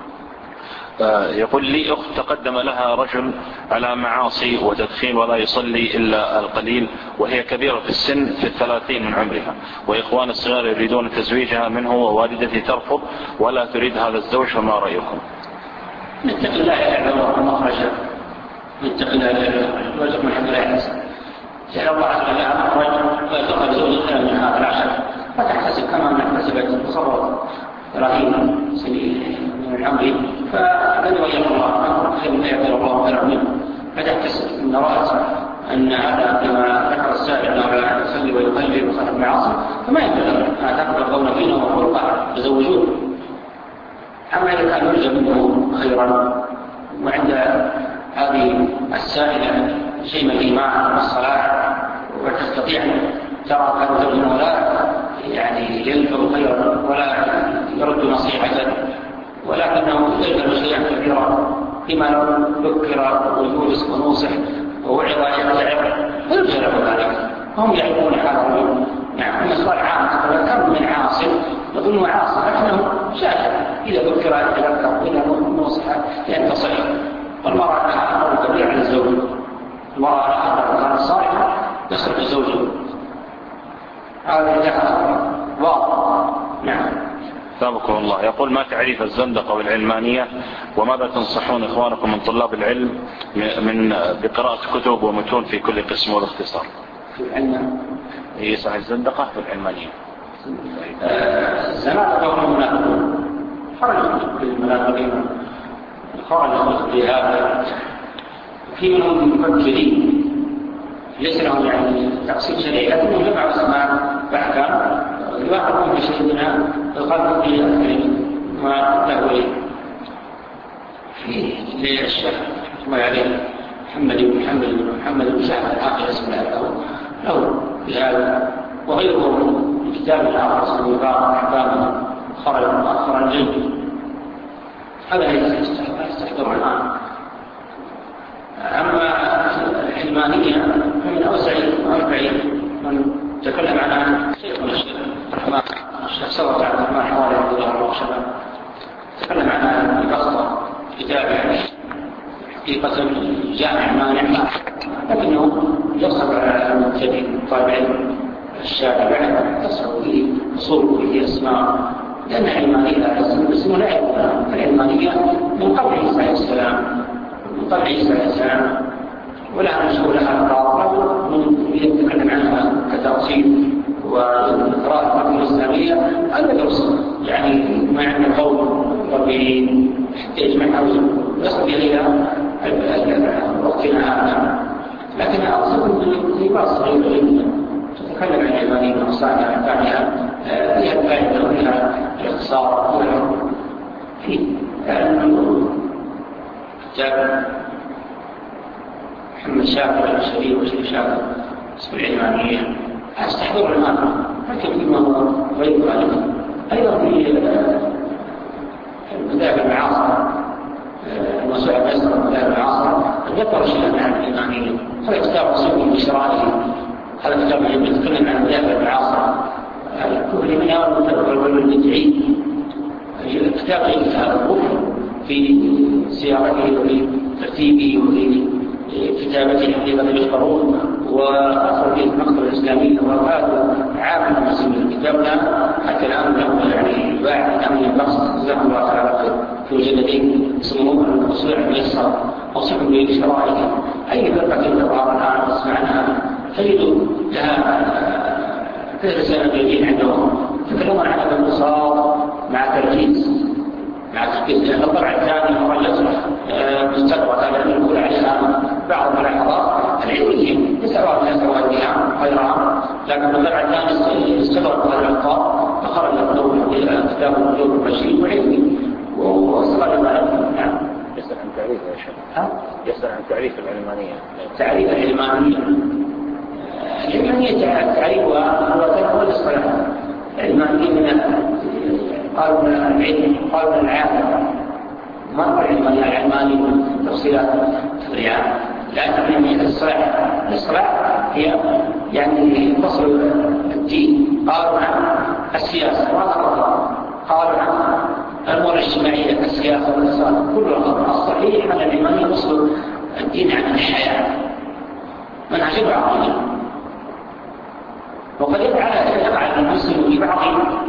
يقول لي أخت تقدم لها رجل على معاصي وتدخين ولا يصلي إلا القليل وهي كبيرة في السن في الثلاثين من عمرها وإخوان الصغار يريدون تزويجها منه ووالدتي ترفض ولا تريد هذا الزوج فما رأيكم؟
نتقي الله يعلم مخرجه نتقي الله يعلم ويرزق من حمد الله يحسن جعل الله عز وجل مخرج ويرزق زوج خير من هذا العشر فتحتسب كما من احتسبت وصبرت ثلاثين سنين من عمري فبني وإياك الله خير من يأتي الله خير منه فتحتسب من رأس أن هذا كما ذكر السائل أنه لا يصلي ويقلل وصاحب معاصي فما ينبغي أن تقبل قول دينه وخلقه يزوجوه. أما إذا كان يرجى منه خيرا وعند هذه السائلة شيء من الإيمان والصلاة وتستطيع ترى هذا الزوج ولا يعني يلفظ خيرا ولا يرد نصيحة ولكنه يجعل شيئا كبيرا فيما لو ذكر ويجلس ونوصح ووعظ يرجع ويرجع له ذلك. هم يعرفون حاله نعم مثل عام كم من عاصم يظن عاصم لكنه شاهد إذا ذكر يتذكر إذا نوصح ينتصح. والمرأة لها أمر كبير عن الزوج. المرأة لها أمر صالحة يصرف الزوج هذا لها واضح. نعم.
ثابكم الله. يقول ما تعريف الزندقة والعلمانية وماذا تنصحون إخوانكم من طلاب العلم من بقراءة كتب ومتون في كل قسم والاختصار؟
في العلم
هي صحيح الزندقة والعلمانية.
الزنادقة وهم منافقون خرجوا في المنافقين خرجوا في هذا في منهم مفكرين ليس لهم يعني تقسيم شرعي لكنهم جمعوا اسماء بأحكام يواحدون في سيدنا القلب في أكثر ما له في للشيخ ما عليه محمد بن محمد بن محمد بن شعب الحافظ اسم الله له في هذا وغيره من كتاب الآخر اسمه مبارك أحبابه خرج مؤخرا جيد. هذا يستحضر الآن. أما العلمانية فمن أوسع وأنفع من تكلم عنها شيخنا الشيخ الرحمن الشيخ سوى عبد الرحمن حوالي رضي الله عنه وشباب تكلم عنها ببسطة كتاب يعني حقيقة جامع مانع لكنه يصعب على المبتدئ طالب علم الشافعي بعد تصعب فيه أصول فيه أسماء لأن العلمانية لا يسمى لا يكون العلمانية من قبل عيسى عليه السلام من قبل عيسى عليه السلام ولها مشهور لها أقرار من يتكلم عنها كتأصيل وقراءة الحكم الإسلامية هذا درس يعني ما عندنا قول ربين حتى يجمع حوزه يصل إليها وقتنا هذا. لكن أقصد في بعض صغيرة جدا تتكلم عن العلمانية ومصانع ثانية فيها الفائدة وفيها الاختصار وفيها في كتاب محمد شاكر الشريف وشريف شاكر اسم العلمانية أستحضر المعنى لكن فيما هو غير ذلك أيضا في المذاهب المعاصرة الموسوعة بيسر المذاهب المعاصرة ذكر شيئا عن العلمانية. هذا كتاب وصيب بشرائه هذا كتاب يتكلم عن المذاهب المعاصرة كل من يرى المتبع والمدعي كتاب غير هذا الكفر في سيارته وفي ترتيبه وفي كتابته حقيقة يشكرون وأصل في المكتبة الإسلامية وكانوا عامل المسلمين كتابنا حتى الآن له يعني باع الأمن البسط جزاهم الله تعالى خير في مجلدين يسموه التصوير الميسر أصح بشرائه أي فرقة تظهر الآن تسمعناها تجد لها رسالة جديدة عندهم تتكلمون عن الانتصار مع تركيز مع تركيز لأن الطبع الثاني مغلق مستقبل هذا نقول عليها بعض الملاحظات العلمية يسألون الناس وغيرها غيرها لكن الطبع الثاني استغرق هذا الألقاب فخرج الدور إلى كتاب الدور الرشيد وعلمي واستغرق ذلك. نعم.
يسأل عن تعريف يا شيخ. يسأل عن تعريف العلمانية.
تعريف العلمانية العلمانية تعريفها هو تنقل الاصطلاح العلمانية من قالوا من العلم قالوا من العالم ما هو العلمانية العلماني من تفصيلات تفريعات لأن العلمانية الاصطلاح الاصطلاح هي يعني فصل الدين قالوا عن السياسة وهذا قالوا عن الأمور الاجتماعية كالسياسة والاقتصاد كلها الصحيح أن العلمانية فصل الدين عن الحياة منهج العقيدة وقد يقع المسلم في بعض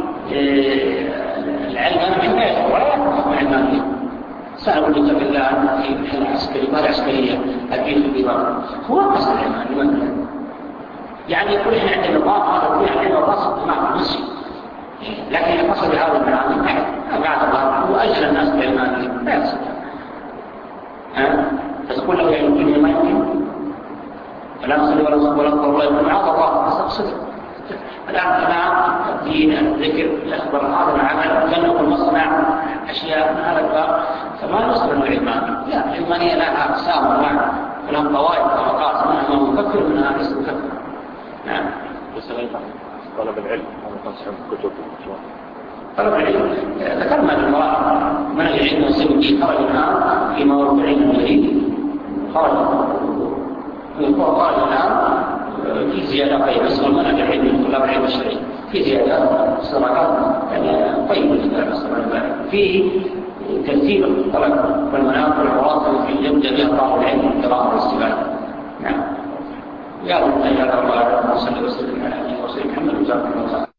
العلم ما يشعر ولا يعرف العلمانية سأقول لك بالله في محل عسكري ما العسكرية الدين في الإمام هو قصد العلماني مثلا يعني يقول إحنا عندنا نظام هذا يقول عندنا قصد مع المسلم لكن قصد هذا المعاني أحد أبعد الله وأجل الناس بالعلمانية لا يقصد ها فتقول له يعني الدنيا ما يمكن فلا نصلي ولا نصلي ولا نصلي ولا يكون معاذ الله أستقصد الآن أنا الدين الذكر الأخبر هذا العمل كان يقول مصنع أشياء من هذا الباب فما نصل العلمان لا العلمانية لها أقسام ومعنى ولهم طوائف ومقاس منها مفكر منها ليس مفكر. نعم.
بس أيضا طلب العلم هذا تنصح بالكتب
طلب العلم ذكرنا بالمرأة من العلم والسلوكي خرج الآن في موضوع علم الجديد خرج خرج الآن في زيادة طيبة اسمه المنهج العلمي لطلاب العلم الشرعي في زيادة صراحات يعني طيبة في ترتيب الطلب والمناط والعواطف التي يبدأ بها طالب العلم الكرام والاستفادة. نعم. يا رب يا رب الله صلى الله عليه وسلم على محمد وجزاكم الله خيرا.